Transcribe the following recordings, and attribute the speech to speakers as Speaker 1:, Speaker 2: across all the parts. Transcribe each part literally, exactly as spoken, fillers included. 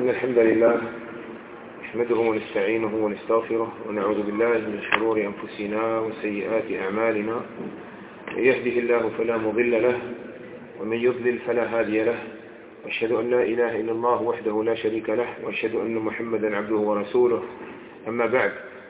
Speaker 1: إن الحمد لله نحمده ونستعينه ونستغفره ونعوذ بالله من شرور أنفسنا وسيئات أعمالنا. من يهده الله فلا مضل له ومن يضلل فلا هادي له، وأشهد أن لا إله إلا الله وحده لا شريك له، وأشهد أن محمدا عبده ورسوله. أما بعد،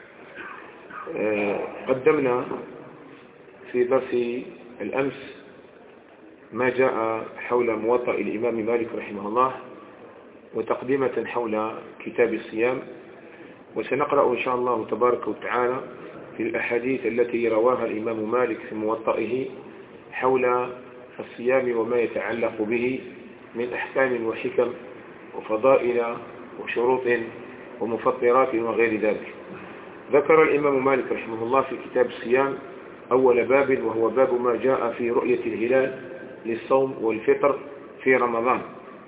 Speaker 1: قدمنا في درس الأمس ما جاء حول موطأ الإمام مالك رحمه الله، وتقديمة حول كتاب الصيام، وسنقرأ إن شاء الله تبارك وتعالى في الأحاديث التي رواها الإمام مالك في موطئه حول الصيام وما يتعلق به من أحكام وحكم وفضائل وشروط ومفطرات وغير ذلك. ذكر الإمام مالك رحمه الله في كتاب الصيام أول باب، وهو باب ما جاء في رؤية الهلال للصوم والفطر في رمضان.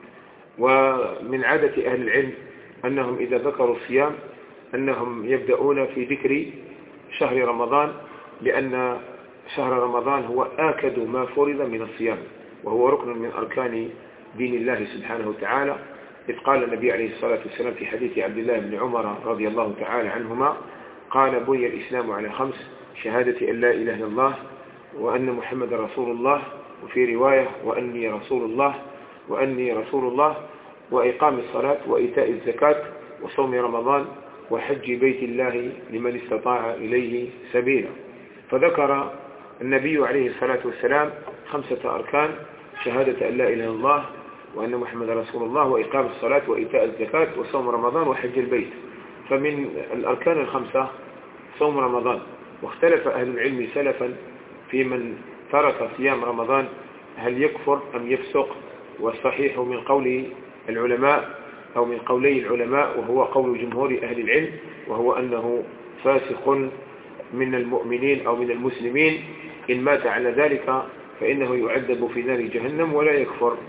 Speaker 1: ومن عادة أهل العلم أنهم إذا ذكروا الصيام أنهم يبدأون في ذكر شهر رمضان، لأن شهر رمضان هو آكد ما فرض من الصيام، وهو ركن من أركان دين الله سبحانه وتعالى. إذ قال النبي عليه الصلاة والسلام في حديث عبد الله بن عمر رضي الله تعالى عنهما قال: بني الإسلام على خمس: شهادة أن لا إله إلا الله وأن محمد رسول الله، وفي رواية وأني رسول الله وأني رسول الله، وإقام الصلاة وإيتاء الزكاة وصوم رمضان وحج بيت الله لمن استطاع إليه سبيلا. فذكر النبي عليه الصلاة والسلام خمسة أركان: شهادة أن لا إله إلا الله وأن محمد رسول الله وإقام الصلاة وإيتاء الزكاة وصوم رمضان وحج البيت. فمن الأركان الخمسة صوم رمضان، واختلف أهل العلم سلفا في من ترك صيام رمضان هل يكفر أم يفسق، والصحيح من قول العلماء أو من قولي العلماء وهو قول جمهور أهل العلم، وهو أنه فاسق من المؤمنين أو من المسلمين، إن مات على ذلك فإنه يعذب في نار جهنم ولا يكفر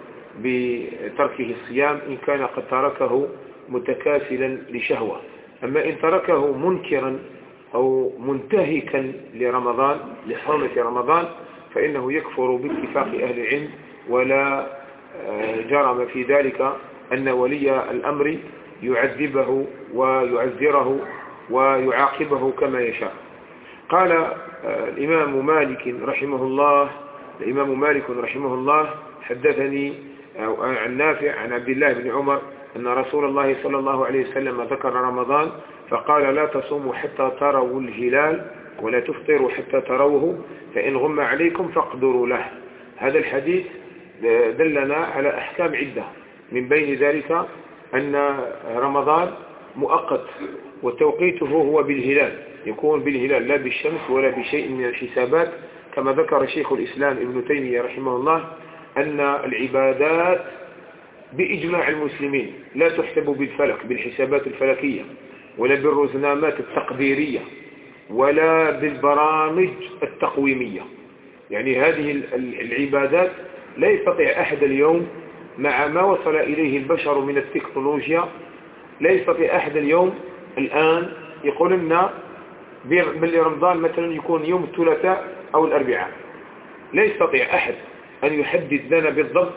Speaker 1: بتركه الصيام إن كان قد تركه متكاسلا لشهوة. أما إن تركه منكرا أو منتهكا لرمضان لحرمة رمضان فإنه يكفر باتفاق أهل العلم، ولا جرم في ذلك أن ولي الأمر يعذبه ويعذره ويعاقبه كما يشاء. قال الإمام مالك رحمه الله الإمام مالك رحمه الله حدثني عن نافع عن عبد الله بن عمر أن رسول الله صلى الله عليه وسلم ذكر رمضان فقال: لا تصوموا حتى تروا الهلال ولا تفطروا حتى تروه، فإن غم عليكم فاقدروا له. هذا الحديث دلنا على أحكام عدة، من بين ذلك أن رمضان مؤقت وتوقيته هو بالهلال، يكون بالهلال لا بالشمس ولا بشيء من الحسابات، كما ذكر شيخ الإسلام ابن تيمية رحمه الله أن العبادات بإجماع المسلمين لا تحسب بالفلك بالحسابات الفلكية، ولا بالرزنامات التقديرية، ولا بالبرامج التقويمية. يعني هذه العبادات لا يستطيع أحد اليوم مع ما وصل إليه البشر من التكنولوجيا، لا يستطيع أحد اليوم الآن يقول لنا باللي رمضان مثلا يكون يوم الثلاثاء أو الأربعاء. لا يستطيع أحد أن يحدد لنا بالضبط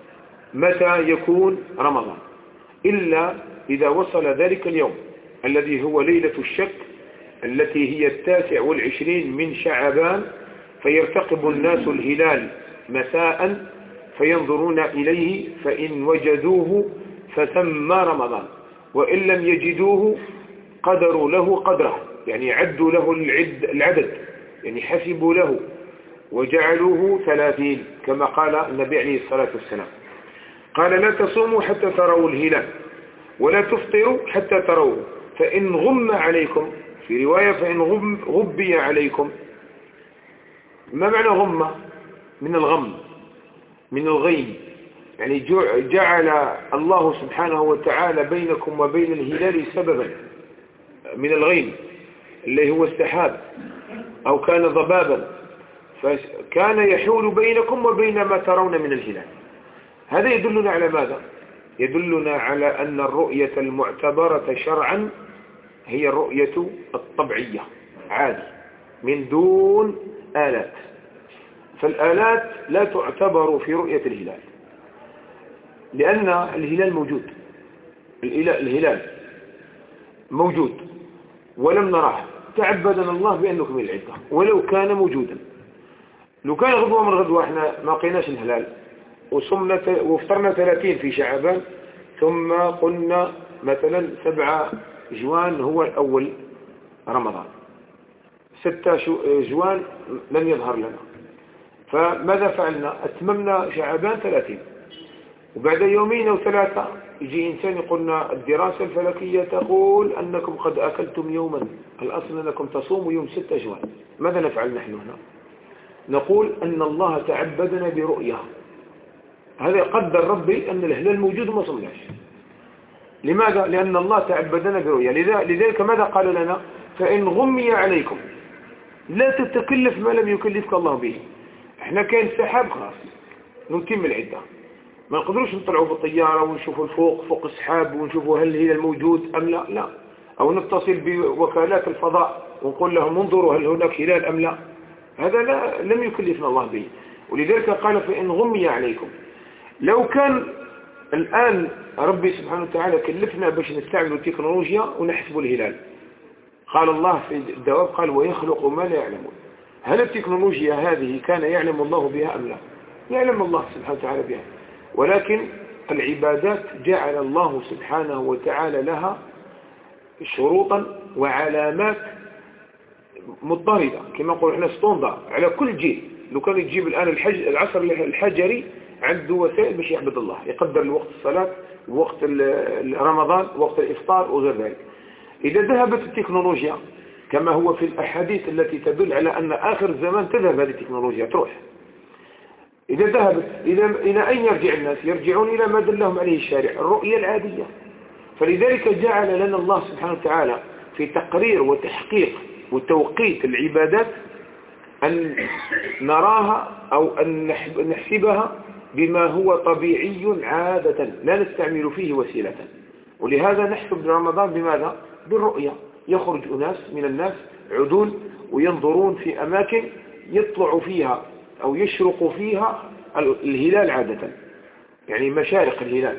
Speaker 1: متى يكون رمضان، إلا إذا وصل ذلك اليوم الذي هو ليلة الشك التي هي التاسع والعشرين من شعبان، فيرتقب الناس الهلال مساء فينظرون إليه، فإن وجدوه فثم رمضان، وإن لم يجدوه قدروا له قدره، يعني عدوا له العدد، يعني حسبوا له وجعلوه ثلاثين كما قال النبي عليه الصلاة والسلام. قال: لا تصوموا حتى تروا الهلال ولا تفطروا حتى تروه، فإن غم عليكم، في رواية فإن غم غبي عليكم. ما معنى غم؟ من الغم، من الغيم، يعني جعل الله سبحانه وتعالى بينكم وبين الهلال سببا من الغيم اللي هو السحاب، أو كان ضبابا، فكان يحول بينكم وبين ما ترون من الهلال. هذا يدلنا على ماذا؟ يدلنا على أن الرؤية المعتبرة شرعا هي الرؤية الطبيعية عادي من دون آلات. فالآلات لا تعتبر في رؤية الهلال، لأن الهلال موجود الهلال موجود ولم نراه تعبدنا الله بأن نكمل العدة ولو كان موجودا. لو كان غدوة من غدوة احنا ما قيناش الهلال وصمنا وفطرنا ثلاثين في شعبان ثم قلنا مثلا سبعة جوان هو الأول رمضان، ستة جوان لم يظهر لنا، فماذا فعلنا؟ أتممنا شعبان ثلاثين، وبعد يومين أو ثلاثة يجي إنسان يقولنا الدراسة الفلكية تقول أنكم قد أكلتم يوما، الأصل أنكم تصوموا يوم ستة جوان. ماذا نفعل نحن هنا؟ نقول أن الله تعبدنا برؤية، هذا قدر ربي أن الهلال موجود وما صمناش. لماذا؟ لأن الله تعبدنا برؤية. لذلك ماذا قال لنا؟ فإن غمي عليكم لا تتكلف ما لم يكلفك الله به. احنا كان سحاب خاص نتم العدة، ما نقدروش نطلعوا بالطيارة ونشوفوا الفوق فوق السحاب ونشوفوا هل الهلال موجود أم لا. لا، أو نتصل بوكالات الفضاء ونقول لهم انظروا هل هناك هلال أم لا. هذا لا لم يكلفنا الله به. ولذلك قال فإن غمي عليكم. لو كان الآن ربي سبحانه وتعالى كلفنا باش نستعمل التكنولوجيا ونحسب الهلال، قال الله في الدواب قال ويخلق ما لا يعلمون. هل التكنولوجيا هذه كان يعلم الله بها أم لا؟ يعلم الله سبحانه وتعالى بها، ولكن العبادات جعل الله سبحانه وتعالى لها شروطا وعلامات مضطردة، كما نقول احنا ستوندر على كل جيل. لو كان تجيب الآن الحج العصر الحجري عنده وسائل باش يعبد الله، يقدر الوقت الصلاة، وقت رمضان، وقت الإفطار وغير ذلك. إذا ذهبت التكنولوجيا كما هو في الأحاديث التي تدل على أن آخر الزمان تذهب هذه التكنولوجيا تروح، إذا ذهبت إلى إلى أين يرجع الناس؟ يرجعون إلى ما دلهم عليه الشارع، الرؤية العادية. فلذلك جعل لنا الله سبحانه وتعالى في تقرير وتحقيق وتوقيت العبادات أن نراها أو أن نحسبها بما هو طبيعي عادة لا نستعمل فيه وسيلة. ولهذا نحسب رمضان بماذا؟ بالرؤية. يخرج أناس من الناس عدول وينظرون في أماكن يطلع فيها أو يشرق فيها الهلال عادة، يعني مشارق الهلال.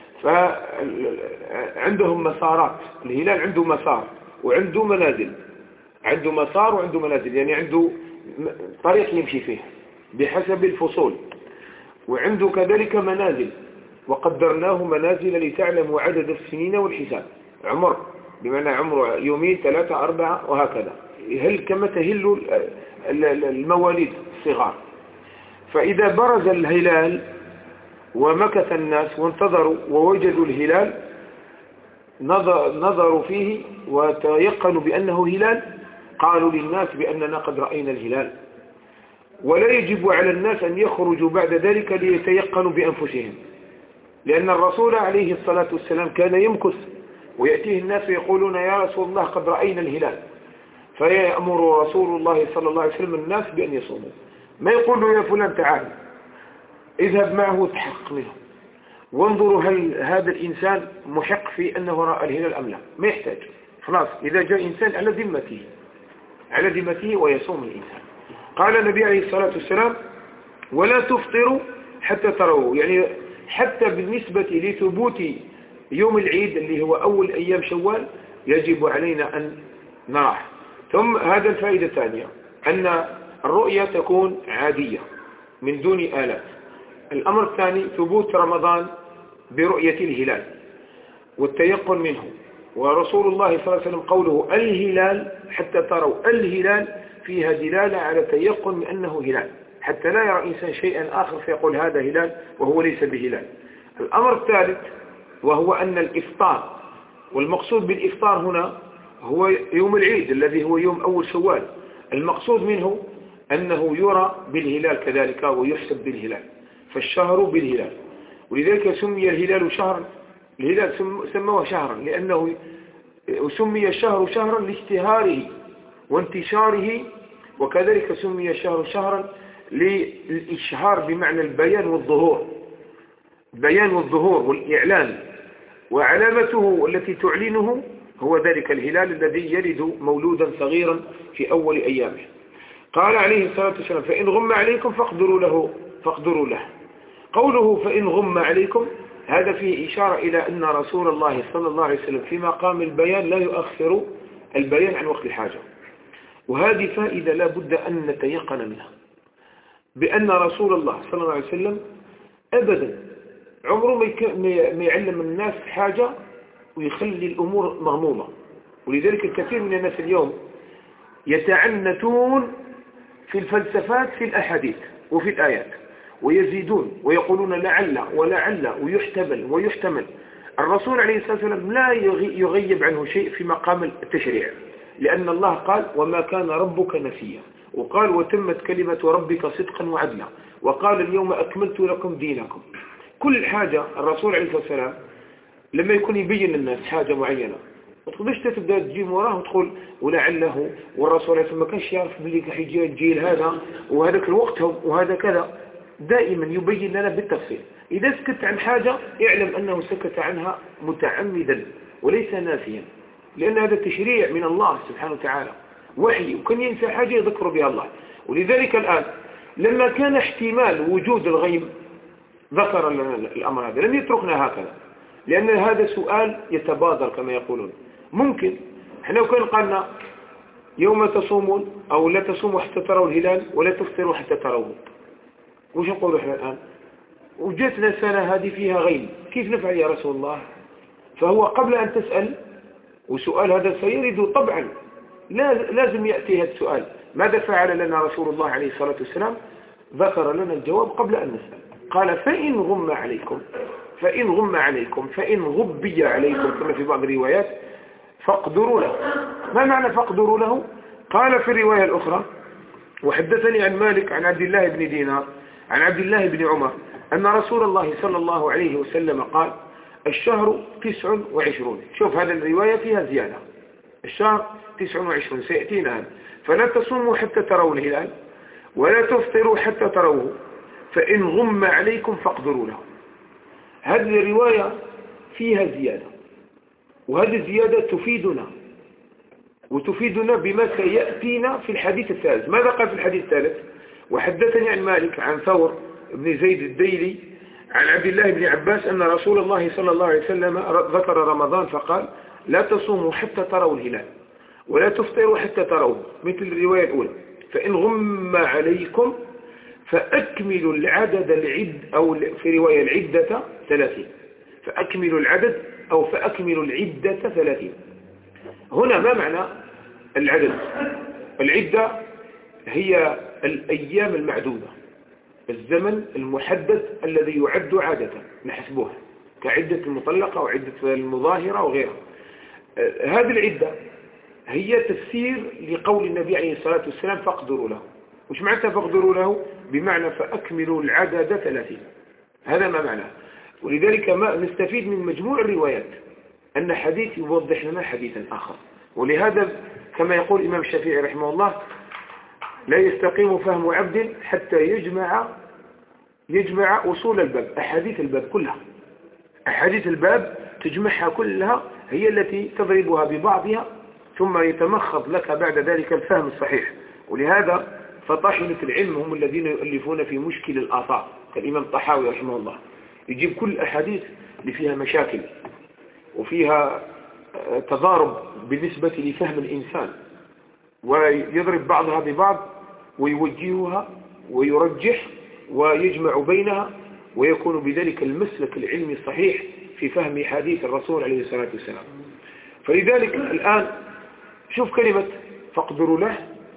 Speaker 1: فعندهم مسارات، الهلال عنده مسار وعنده منازل، عنده مسار وعنده منازل، يعني عنده طريق يمشي فيه بحسب الفصول، وعنده كذلك منازل وقدرناه منازل لتعلموا عدد السنين والحساب، عمر بمعنى عمره يومين ثلاثة أربعة وهكذا، هل كما تهل المواليد الصغار. فإذا برز الهلال ومكث الناس وانتظروا ووجدوا الهلال نظروا فيه وتيقنوا بأنه هلال، قالوا للناس بأننا قد رأينا الهلال. ولا يجب على الناس أن يخرجوا بعد ذلك ليتيقنوا بأنفسهم، لأن الرسول عليه الصلاة والسلام كان يمكث ويأتيه الناس يقولون يا رسول الله قد رأينا الهلال، فيأمر رسول الله صلى الله عليه وسلم الناس بأن يصوموا. ما يقول له يا فلان تعال اذهب معه تحقق منه وانظروا هل هذا الإنسان محق في أنه رأى الهلال أم لا. ما يحتاج، خلاص إذا جاء إنسان على ذمته على ذمته ويصوم الإنسان. قال النبي عليه الصلاة والسلام ولا تفطروا حتى تروا، يعني حتى بالنسبة لثبوت يوم العيد اللي هو أول أيام شوال يجب علينا أن نراه. ثم هذا الفائدة الثانية أن الرؤية تكون عادية من دون آلات. الأمر الثاني ثبوت رمضان برؤية الهلال والتيقن منه، ورسول الله صلى الله عليه وسلم قوله الهلال حتى تروا الهلال فيها دلالة على تيقن من أنه هلال، حتى لا يرى إنسان شيئا آخر فيقول هذا هلال وهو ليس بهلال. الأمر الثالث وهو أن الإفطار، والمقصود بالإفطار هنا هو يوم العيد الذي هو يوم أول شوال، المقصود منه أنه يرى بالهلال كذلك ويحسب بالهلال، فالشهر بالهلال. ولذلك سمي الهلال شهرا، الهلال سموه شهرا لأنه سمي الشهر شهرا لاشتهاره وانتشاره، وكذلك سمي الشهر شهرا للإشهار بمعنى البيان والظهور، البيان والظهور والإعلان، وعلامته التي تعلنه هو ذلك الهلال الذي يلد مولودا صغيرا في أول أيامه. قال عليه الصلاة والسلام فإن غم عليكم فاقدروا له فاقدروا له. قوله فإن غم عليكم هذا فيه إشارة إلى أن رسول الله صلى الله عليه وسلم في مقام البيان لا يؤخر البيان عن وقت الحاجة. وهذه فائدة لا بد أن نتيقن منها، بأن رسول الله صلى الله عليه وسلم أبدا عمره ما يعلم الناس حاجة ويخلي الأمور مغمومة. ولذلك الكثير من الناس اليوم يتعنتون في الفلسفات في الأحاديث وفي الآيات، ويزيدون ويقولون لعل ولعل ويحتمل ويحتمل. الرسول عليه الصلاة والسلام لا يغيب عنه شيء في مقام التشريع، لأن الله قال وما كان ربك نسيا، وقال وتمت كلمة ربك صدقا وعدلا، وقال اليوم أكملت لكم دينكم. كل حاجة الرسول عليه الصلاة والسلام لما يكون يبين للناس حاجة معينة ما تقدرش تبدأ تجي وراه وتقول ولعله، والرسول عليه الصلاة والسلام ما كانش يعرف بلي حيجي الجيل هذا وهذاك الوقت وهذا كذا. دائما يبين لنا بالتفصيل. إذا سكت عن حاجة اعلم أنه سكت عنها متعمدا وليس ناسيا، لأن هذا تشريع من الله سبحانه وتعالى، وحي، وكان ينسى حاجة يذكر بها الله. ولذلك الآن لما كان احتمال وجود الغيب ذكر لنا الأمر هذا، لم يتركنا هكذا، لأن هذا سؤال يتبادر كما يقولون. ممكن احنا لو كان قالنا يوم تصومون أو لا تصوموا حتى تروا الهلال ولا تفطروا حتى تروه، وش نقول احنا الآن؟ وجدتنا سنة هذه فيها غيب، كيف نفعل يا رسول الله؟ فهو قبل أن تسأل، وسؤال هذا سيرد طبعا لازم يأتي هذا السؤال، ماذا فعل لنا رسول الله عليه الصلاة والسلام؟ ذكر لنا الجواب قبل أن نسأل. قال فإن غم عليكم فإن غم عليكم فإن غبي عليكم كما في بعض الروايات فاقدروا له. ما معنى فاقدروا له؟ قال في الرواية الأخرى وحدثني عن مالك عن عبد الله بن دينار عن عبد الله بن عمر أن رسول الله صلى الله عليه وسلم قال الشهر تسع وعشرون. شوف هذا الرواية فيها زيادة، الشهر تسع وعشرون سيأتينا هذا. فلا تصوموا حتى تروا الهلال ولا تفطروا حتى تروه فإن غم عليكم فاقدروا له. هذه الرواية فيها زيادة، وهذه الزيادة تفيدنا وتفيدنا بما سيأتينا في الحديث الثالث. ماذا قال في الحديث الثالث؟ وحدثني عن مالك عن ثور بن زيد الديلي عن عبد الله بن عباس أن رسول الله صلى الله عليه وسلم ذكر رمضان فقال لا تصوموا حتى تروا الهلال ولا تفطروا حتى تروه، مثل الرواية الأولى. فإن غم عليكم فأكملوا العدد العد، أو في رواية العدة ثلاثين. فأكملوا العدد أو فأكملوا العدة ثلاثين. هنا ما معنى العدد؟ العدة هي الأيام المعدودة، الزمن المحدد الذي يعد عادة نحسبها كعدة المطلقة وعدة المظاهرة وغيرها. هذه العدة هي تفسير لقول النبي عليه الصلاة والسلام فاقدروا له. وش معنى فاقدروا له؟ بمعنى فأكملوا العدد ثلاثين. هذا ما معناه. ولذلك ما نستفيد من مجموع الروايات أن حديث يوضح لنا حديثا آخر. ولهذا كما يقول الإمام الشافعي رحمه الله لا يستقيم فهم عبد حتى يجمع يجمع أصول الباب، أحاديث الباب كلها. أحاديث الباب تجمعها كلها، هي التي تضربها ببعضها ثم يتمخض لك بعد ذلك الفهم الصحيح. ولهذا فطاحنة العلم هم الذين يؤلفون في مشكل الآثار كالإمام الطحاوي رحمه الله، يجيب كل الأحاديث اللي فيها مشاكل وفيها تضارب بالنسبة لفهم الإنسان، ويضرب بعضها ببعض ويوجهها ويرجح ويجمع بينها، ويكون بذلك المسلك العلمي الصحيح في فهم حديث الرسول عليه الصلاة والسلام. فلذلك الآن شوف كلمة فاقدروا له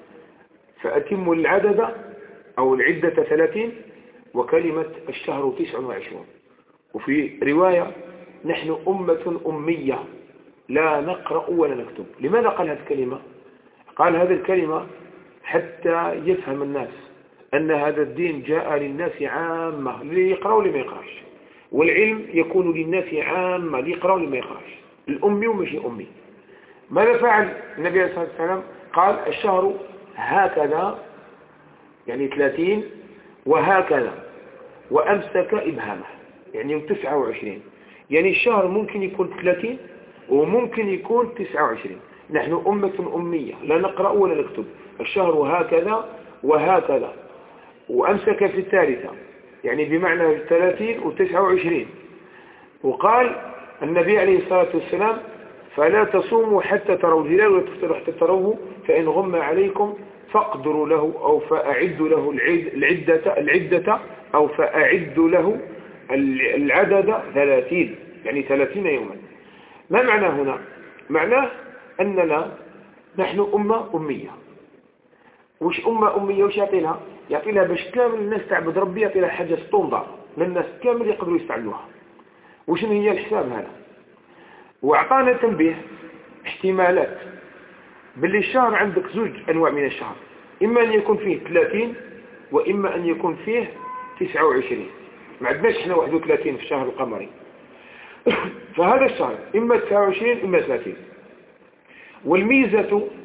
Speaker 1: فأتموا العدد أو العدة ثلاثين، وكلمة الشهر تسع وعشرون. وفي رواية نحن أمة أمية لا نقرأ ولا نكتب. لماذا قال هذه الكلمة؟ قال هذه الكلمة حتى يفهم الناس أن هذا الدين جاء للناس عامة، اللي يقرأ واللي ما يقرأش، والعلم يكون للناس عامة، اللي يقرأ واللي ما يقرأش، الأمي ومشي أمي. ماذا فعل النبي عليه الصلاة والسلام؟ قال الشهر هكذا يعني ثلاثين وهكذا، وأمسك إبهامه يعني تسعة وعشرين. يعني الشهر ممكن يكون ثلاثين وممكن يكون تسعة وعشرين. نحن أمة أمية لا نقرأ ولا نكتب. الشهر هكذا وهكذا، وأمسك في الثالثة يعني بمعنى ثلاثين وتسعة وعشرين. وقال النبي عليه الصلاة والسلام فلا تصوموا حتى تروا الهلال ولا تفطروا حتى تروه فإن غم عليكم فاقدروا له أو فأعدوا له العدة, العدة أو فأعدوا له العدد ثلاثين، يعني ثلاثين يوما. ما معنى هنا؟ معناه أننا نحن أمة أمية. وش أمة أمية وش يعطي لها؟ يعطي لها باش كامل الناس تعبد ربي، يعطي لها حاجة ستوندر للناس كامل يقدروا يستعملوها. وشنو هي الحساب هذا؟ وأعطانا تنبيه احتمالات باللي الشهر عندك زوج أنواع من الشهر، إما أن يكون فيه ثلاثين وإما أن يكون فيه تسعة وعشرين. ما عندناش احنا واحد وثلاثين في الشهر القمري. فهذا الشهر إما تسعة وعشرين إما ثلاثين. والميزة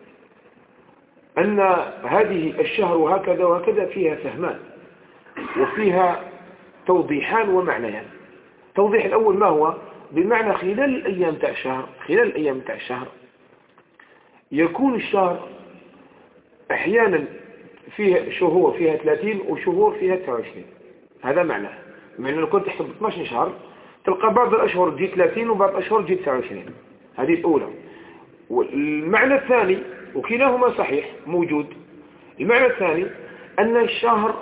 Speaker 1: أن هذه الشهر وهكذا وهكذا فيها فهمان وفيها توضيحان ومعنيان. التوضيح الأول ما هو؟ بمعنى خلال الأيام تاع الشهر خلال الأيام تاع الشهر يكون الشهر أحيانا فيه شهور فيها ثلاثين وشهور فيها تسعة وعشرين. هذا معناه معنى لو كنت تحسب اثناش شهر تلقى بعض الأشهر تجي ثلاثين وبعض الأشهر تجي تسعة وعشرين. هذه الأولى. والمعنى الثاني وكلاهما صحيح موجود. المعنى الثاني أن الشهر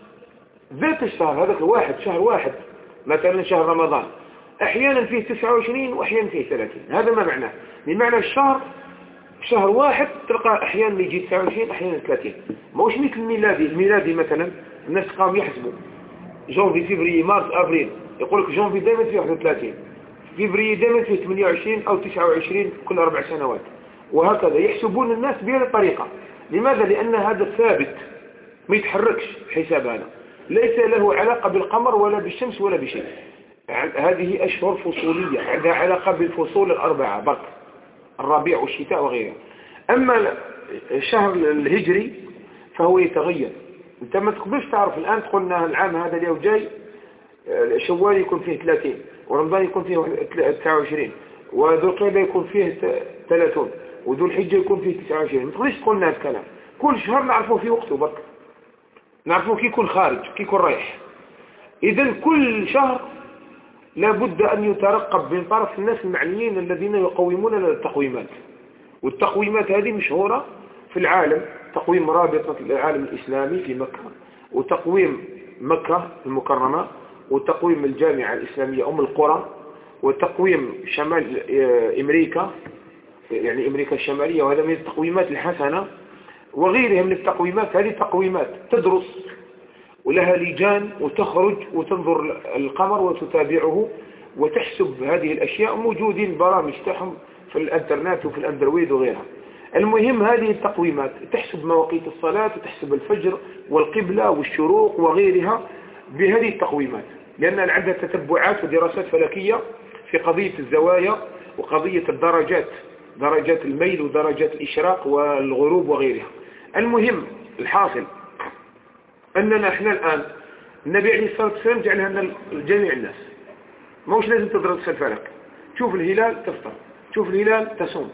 Speaker 1: ذات الشهر هذاك واحد شهر واحد مثلا شهر رمضان أحيانا فيه تسعة وعشرين وأحيانا فيه ثلاثين. هذا ما معناه. بمعنى الشهر شهر واحد تلقى أحيانا يجي تسعة وعشرين أحيانا ثلاثين. موش مثل الميلادي. الميلادي مثلا الناس قام يحسبوا جونفي فيفري مارس أبريل، يقول لك جونفي دائما فيه واحد وثلاثين، فيفري دائما فيه ثمانية وعشرين أو تسعة وعشرين كل أربع سنوات، وهكذا يحسبون الناس بهذه الطريقة. لماذا؟ لأن هذا ثابت ما يتحركش حساب هذا، ليس له علاقة بالقمر ولا بالشمس ولا بشيء. هذه أشهر فصولية عندها علاقة بالفصول الأربعة برك، الربيع والشتاء وغيرها. أما الشهر الهجري فهو يتغير. أنت ما تقدرش تعرف الآن تقولنا العام هذا اليوم جاي شوال يكون فيه ثلاثين ورمضان يكون فيه تسعة وعشرين وذو القعدة يكون فيه ثلاثين وذو الحجة يكون فيه تسعة وعشرين. ما تقدرش تقولنا هذا الكلام. كل شهر نعرفه في وقته برك، نعرفه كي يكون خارج كي يكون رايح. إذا كل شهر لابد أن يترقب من طرف الناس المعنيين الذين يقومون لنا التقويمات. والتقويمات هذه مشهورة في العالم، تقويم رابطة العالم الإسلامي في مكة، وتقويم مكة المكرمة، وتقويم الجامعة الإسلامية أم القرى، وتقويم شمال أمريكا يعني أمريكا الشمالية، وهذا من التقويمات الحسنة، وغيرها من التقويمات. هذه تقويمات تدرس ولها لجان وتخرج وتنظر القمر وتتابعه وتحسب هذه الأشياء. موجودين برامج تاعهم في الانترنت وفي الاندرويد وغيرها. المهم هذه التقويمات تحسب مواقيت الصلاة وتحسب الفجر والقبلة والشروق وغيرها بهذه التقويمات، لأن عندها تتبعات ودراسات فلكية في قضية الزوايا وقضية الدرجات، درجات الميل ودرجات الإشراق والغروب وغيرها. المهم الحاصل أننا احنا الآن النبي عليه الصلاة والسلام جعلها لنا لجميع الناس، موش لازم تدرس الفلك. تشوف الهلال تفطر، تشوف الهلال تصوم،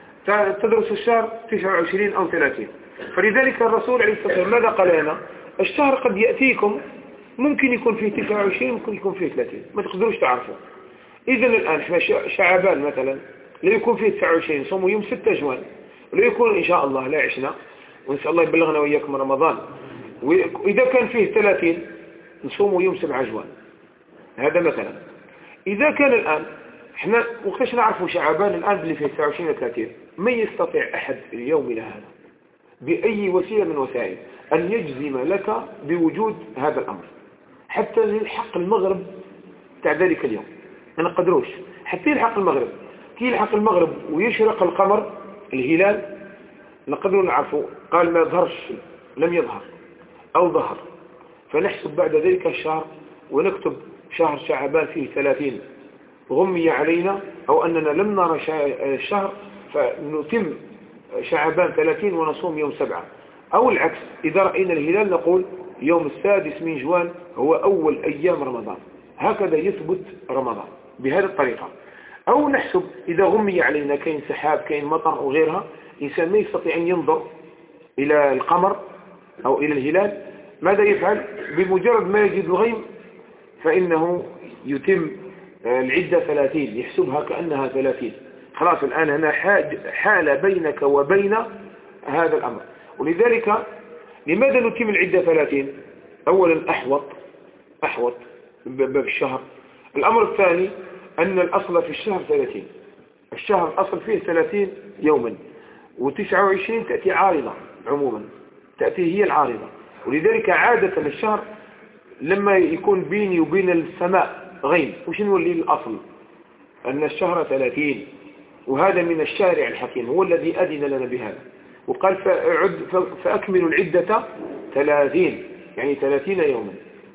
Speaker 1: تدرس الشهر تسعة وعشرين أو ثلاثين. فلذلك الرسول عليه الصلاة والسلام ماذا قال لنا؟ الشهر قد يأتيكم ممكن يكون فيه تسعة وعشرين ممكن يكون فيه ثلاثين، ما تقدروش تعرفوا. إذن الآن احنا شعبان مثلا لا يكون فيه تسعة وعشرين صوموا يوم ستة جوان، ولا يكون إن شاء الله لا عشنا ونسأل الله يبلغنا وإياكم رمضان. وإذا كان فيه ثلاثين نصوموا يوم سبعة جوان. هذا مثلا. إذا كان الآن احنا وقتاش نعرفوا شعبان الآن اللي فيه تسعة وعشرين وثلاثين، ما يستطيع أحد اليوم إلى هذا بأي وسيلة من وسائل أن يجزم لك بوجود هذا الأمر حتى يلحق المغرب تاع ذلك اليوم. ما نقدروش حتى يلحق المغرب. كي يلحق المغرب ويشرق القمر الهلال نقدروا نعرفوا قال ما ظهرش لم يظهر أو ظهر، فنحسب بعد ذلك الشهر ونكتب شهر شعبان فيه ثلاثين غمي علينا أو أننا لم نرى الشهر فنتم شعبان ثلاثين ونصوم يوم سبعة، أو العكس إذا رأينا الهلال نقول يوم السادس من جوان هو أول أيام رمضان. هكذا يثبت رمضان بهذه الطريقة. أو نحسب إذا غمي علينا كاين سحاب كاين مطر وغيرها، إنسان ما يستطيع أن ينظر إلى القمر أو إلى الهلال، ماذا يفعل؟ بمجرد ما يجد الغيم فإنه يتم العدة ثلاثين، يحسبها كأنها ثلاثين. خلاص الآن هنا حال بينك وبين هذا الأمر. ولذلك لماذا نتم العدة ثلاثين؟ أولا أحوط أحوط بالشهر. الأمر الثاني أن الأصل في الشهر ثلاثين، الشهر الأصل فيه ثلاثين يوما، وتسعة وعشرين تأتي عارضة عموما، تأتي هي العارضة. ولذلك عادة الشهر لما يكون بيني وبين السماء غيم وش نولي الأصل؟ أن الشهر ثلاثين، وهذا من الشارع الحكيم هو الذي أذن لنا بهذا، وقال فأعد فأكملوا العدة ثلاثين، يعني ثلاثين يوما.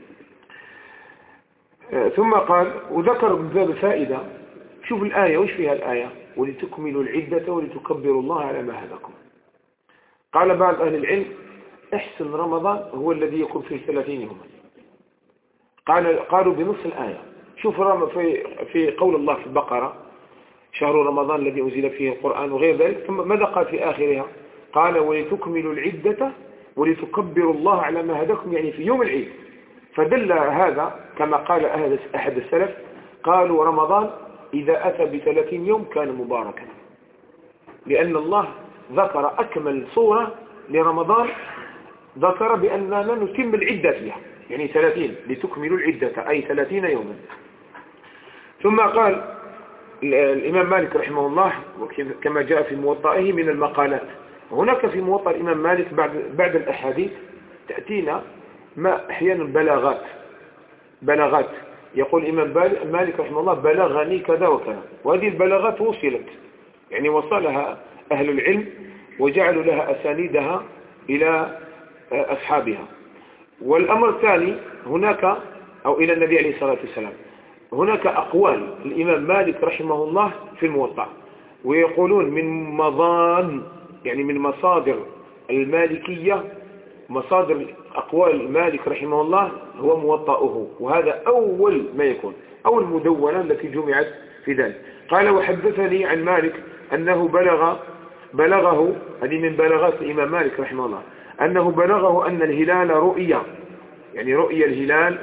Speaker 1: ثم قال وذكر باب الفائدة، شوف الآية وش فيها الآية؟ ولتكملوا العدة ولتكبروا الله على ما هداكم. قال بعض أهل العلم احسن رمضان هو الذي يكون فيه ثلاثين يوما. قال قالوا بنص الآية. شوف في في قول الله في البقرة شهر رمضان الذي أنزل فيه القرآن وغير ذلك، ثم ماذا قال في آخرها؟ قال ولتكملوا العدة ولتكبروا الله على ما هداكم، يعني في يوم العيد. فدل هذا كما قال أحد السلف، قالوا رمضان إذا أتى بثلاثين يوم كان مباركا، لأن الله ذكر أكمل صورة لرمضان، ذكر بأننا نتم العدة فيها، يعني ثلاثين، لتكملوا العدة أي ثلاثين يوما. ثم قال الإمام مالك رحمه الله كما جاء في موطئه من المقالات، هناك في موطئ الإمام مالك بعد, بعد الأحاديث تأتينا ما أحيانا بلاغات بلاغات يقول الإمام مالك رحمه الله بلغني كذا وكذا، وهذه البلاغات وصلت، يعني وصلها أهل العلم وجعلوا لها أسانيدها إلى أصحابها. والأمر الثاني هناك أو إلى النبي عليه الصلاة والسلام، هناك أقوال الإمام مالك رحمه الله في الموطأ، ويقولون من مضان يعني من مصادر المالكية، مصادر أقوال مالك رحمه الله هو موطأه، وهذا أول ما يكون أول مدونة التي جمعت في ذلك. قال وحدثني عن مالك أنه بلغ بلغه هذه من بلاغات الإمام مالك رحمه الله، أنه بلغه أن الهلال رؤيا، يعني رؤيا الهلال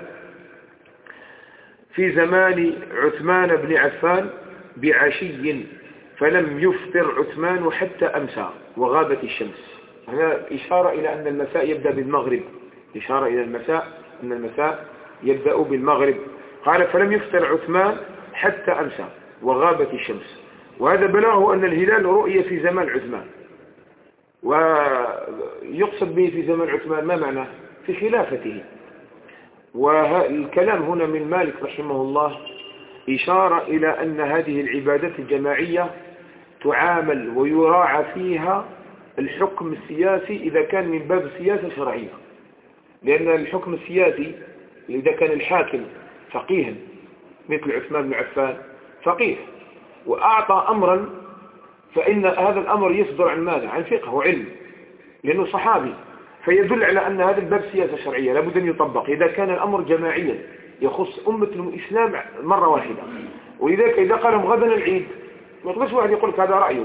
Speaker 1: في زمان عثمان بن عفان بعشي، فلم يفطر عثمان حتى أمسى وغابت الشمس. هنا إشارة إلى أن المساء يبدأ بالمغرب، إشارة إلى المساء أن المساء يبدأ بالمغرب. قال فلم يفطر عثمان حتى أمسى وغابت الشمس، وهذا بلغه أن الهلال رؤية في زمان عثمان. ويقصد به في زمان عثمان ما معناه؟ في خلافته. والكلام هنا من مالك رحمه الله إشارة إلى أن هذه العبادات الجماعية تعامل ويراعى فيها الحكم السياسي إذا كان من باب السياسة الشرعية، لأن الحكم السياسي إذا كان الحاكم فقيها مثل عثمان بن عفان فقيه وأعطى أمرا، فإن هذا الأمر يصدر عن ماذا؟ عن فقه وعلم، لأنه صحابي، فيدل على أن هذا الباب سياسة شرعية لابد أن يطبق إذا كان الأمر جماعيا يخص أمة الإسلام مرة واحدة. ولذلك إذا قال غدا العيد ما يقدرش واحد يقول هذا رأيه،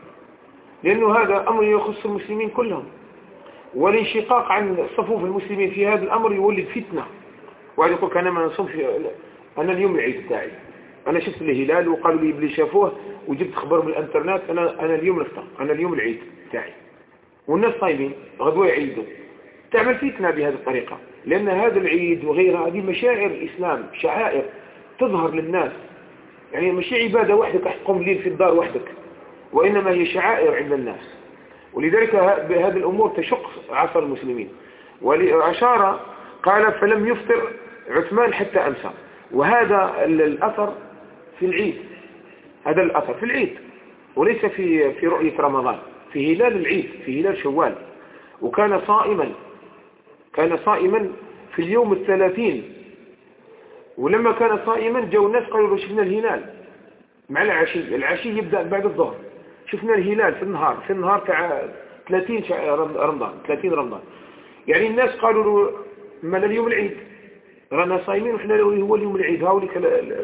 Speaker 1: لأنه هذا أمر يخص المسلمين كلهم، والانشقاق عن صفوف المسلمين في هذا الأمر يولد فتنة. واحد يقول أنا ما نصوم في أنا اليوم العيد تاعي، أنا شفت الهلال وقالوا لي بلي شافوه وجبت خبر بالإنترنت، أنا أنا اليوم نفطر، أنا اليوم العيد تاعي، والناس صايمين غدوة يعيدوا. تعمل فتنة بهذه الطريقة، لأن هذا العيد وغيرها هذه مشاعر الإسلام، شعائر تظهر للناس، يعني مش عبادة وحدك تقوم ليل في الدار وحدك، وإنما هي شعائر عند الناس. ولذلك بهذه الأمور تشق عصر المسلمين. والأشار قال فلم يفطر عثمان حتى أمسى، وهذا الأثر في العيد، هذا الأثر في العيد وليس في في رؤية رمضان، في هلال العيد، في هلال شوال. وكان صائما، كان صائما في اليوم الثلاثين، ولما كان صائما جو الناس قالوا له شفنا الهلال مع العشي، العشي يبدأ بعد الظهر، شفنا الهلال في النهار، في النهار تاع ثلاثين رمضان، ثلاثين رمضان، يعني الناس قالوا له ما اليوم العيد، رانا صايمين وإحنا هو اليوم العيد هاوليك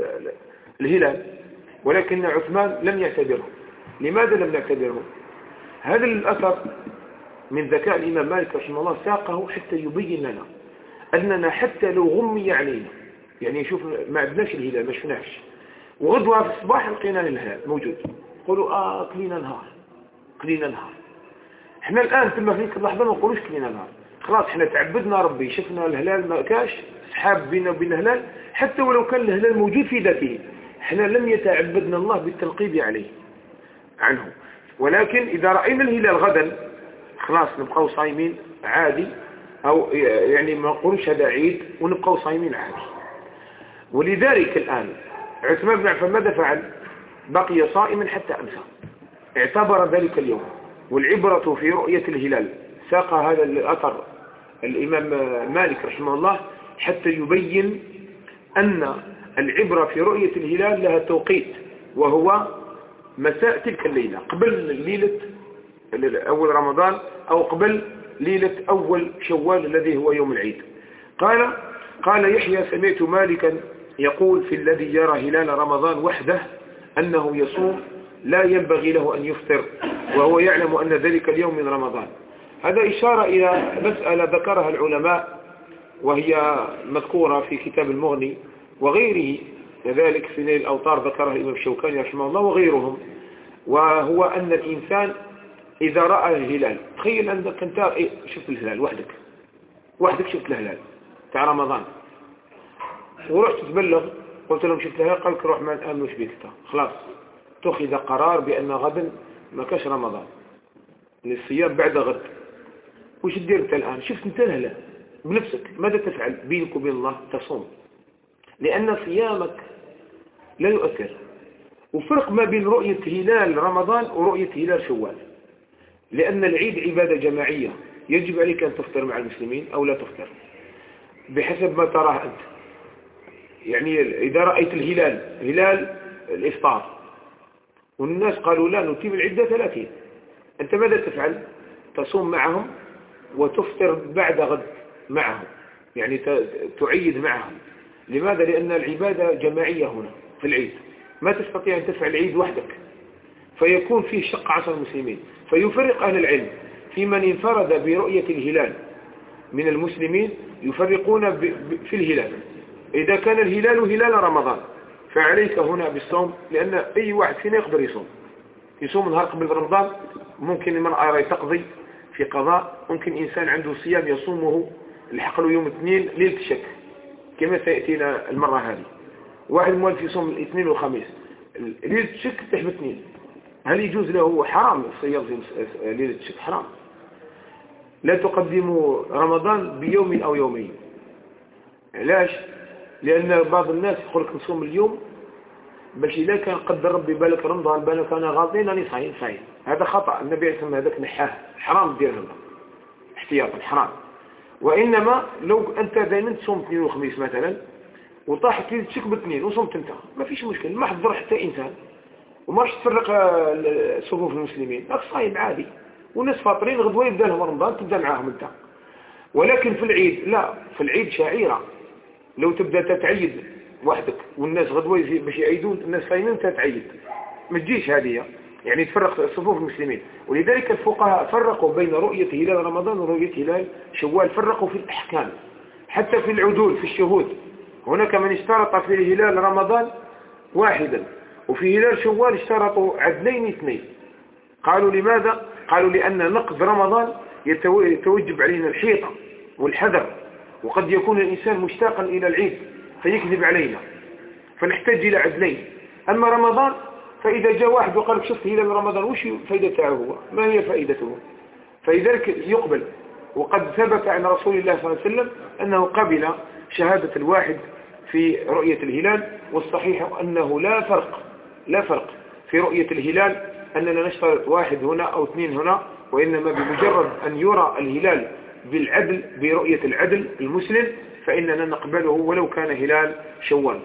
Speaker 1: الهلال. ولكن عثمان لم يعتبره. لماذا لم يعتبره؟ هذا الأثر من ذكاء الإمام مالك رحمه الله ساقه حتى يبين لنا أننا حتى لو غمي علينا، يعني شوف ما عندناش الهلال ما شفناش، وغدوة في الصباح لقينا الهلال موجود، يقولوا اه كلينا نهار كلينا نهار. احنا الآن ثم في اللحظة ما نقولوش كلينا نهار، خلاص احنا تعبدنا ربي، شفنا الهلال ما كاش سحاب بيننا وبين الهلال، حتى ولو كان الهلال موجود في ذاته احنا لم يتعبدنا الله بالتنقيب عليه عنه. ولكن إذا رأينا الهلال غدا خلاص نبقوا صايمين عادي، أو يعني ما نقولوش هذا عيد ونبقوا صايمين عادي. ولذلك الآن عثمان بن عفان ماذا فعل؟ بقي صائما حتى أمسى، اعتبر ذلك اليوم. والعبرة في رؤية الهلال، ساق هذا الأثر الإمام مالك رحمه الله حتى يبين أن العبرة في رؤية الهلال لها توقيت، وهو مساء تلك الليلة قبل ليلة أول رمضان أو قبل ليلة أول شوال الذي هو يوم العيد. قال قال يحيى سمعت مالكا يقول في الذي يرى هلال رمضان وحده أنه يصوم لا ينبغي له أن يفطر وهو يعلم أن ذلك اليوم من رمضان. هذا إشارة إلى مسألة ذكرها العلماء وهي مذكورة في كتاب المغني وغيره، كذلك في نيل الأوطار ذكرها الإمام الشوكاني رحمه الله وغيرهم، وهو أن الإنسان إذا رأى الهلال، تخيل أنك أنت إيه شفت الهلال وحدك وحدك شفت الهلال تاع رمضان ورحت تبلغ قلت لهم شفت الهلال، قالك روح ما نآمنوش بك، خلاص اتخذ قرار بأن غدا ما كاش رمضان، الصيام بعد غد. وش دير انت الآن؟ شفت انت الهلال بنفسك، ماذا تفعل بينك وبين الله؟ تصوم، لأن صيامك لا يؤثر. وفرق ما بين رؤية هلال رمضان ورؤية هلال شوال، لأن العيد عبادة جماعية يجب عليك أن تفطر مع المسلمين أو لا تفطر بحسب ما تراه أنت. يعني إذا رأيت الهلال هلال الإفطار والناس قالوا لا نتيم العدة ثلاثين، أنت ماذا تفعل؟ تصوم معهم وتفطر بعد غد معهم، يعني تعيد معهم. لماذا؟ لأن العبادة جماعية هنا في العيد، ما تستطيع أن تفعل العيد وحدك، فيكون فيه شق عشر المسلمين. فيفرق أهل العلم في من انفرد برؤية الهلال من المسلمين، يفرقون في الهلال. إذا كان الهلال هلال رمضان فعليك هنا بالصوم، لأن أي واحد فينا يقدر يصوم يصوم نهار قبل رمضان. ممكن المرأة تقضي في قضاء، ممكن إنسان عنده صيام يصومه الحق له يوم الاثنين ليلة الشك كما سيأتينا المرة هذه. واحد موالف يصوم الاثنين والخميس ليلة الشك تحب اثنين، هل يجوز له؟ حرام الصيام في ليلة الشك، حرام. لا تقدموا رمضان بيوم أو يومين. علاش؟ لأن بعض الناس يقول لك نصوم اليوم باش إذا كان قدر ربي بالك رمضان بالك أنا غاضين أنا صحيح صحيح، هذا خطأ. النبي عليه الصلاة والسلام هذاك نحاه، حرام دير هذا احتياطا، حرام. وإنما لو أنت دائما تصوم اثنين وخميس مثلا وطاحت ليلة شك باثنين وصمت أنت ما فيش مشكلة، ما حضر حتى إنسان وما راح تفرق صفوف المسلمين، راك صايم عادي والناس فاطرين غدوة يبدأ لهم رمضان تبدأ معاهم أنت. ولكن في العيد لا، في العيد شعيرة، لو تبدأ تتعيد وحدك والناس غدوة باش يعيدون الناس صايمين تتعيد، ما تجيش هذه، يعني تفرق صفوف المسلمين. ولذلك الفقهاء فرقوا بين رؤية هلال رمضان ورؤية هلال شوال، فرقوا في الأحكام حتى في العدول في الشهود. هناك من اشترط في هلال رمضان واحدا، وفي هلال شوال اشترطوا عدلين اثنين. قالوا لماذا؟ قالوا لأن نقض رمضان يتوجب علينا الحيطة والحذر، وقد يكون الإنسان مشتاقا إلى العيد فيكذب علينا فنحتاج إلى عدلين. أما رمضان فإذا جاء واحد وقال لك شفت هلال رمضان وش فائدته هو؟ ما هي فائدته؟ فلذلك يقبل. وقد ثبت عن رسول الله صلى الله عليه وسلم أنه قبل شهادة الواحد في رؤية الهلال، والصحيح أنه لا فرق لا فرق في رؤية الهلال أننا نشترط واحد هنا أو اثنين هنا، وإنما بمجرد أن يرى الهلال بالعدل برؤية العدل المسلم فإننا نقبله ولو كان هلال شوال.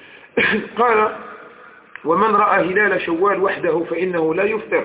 Speaker 1: قال ومن رأى هلال شوال وحده فإنه لا يفطر،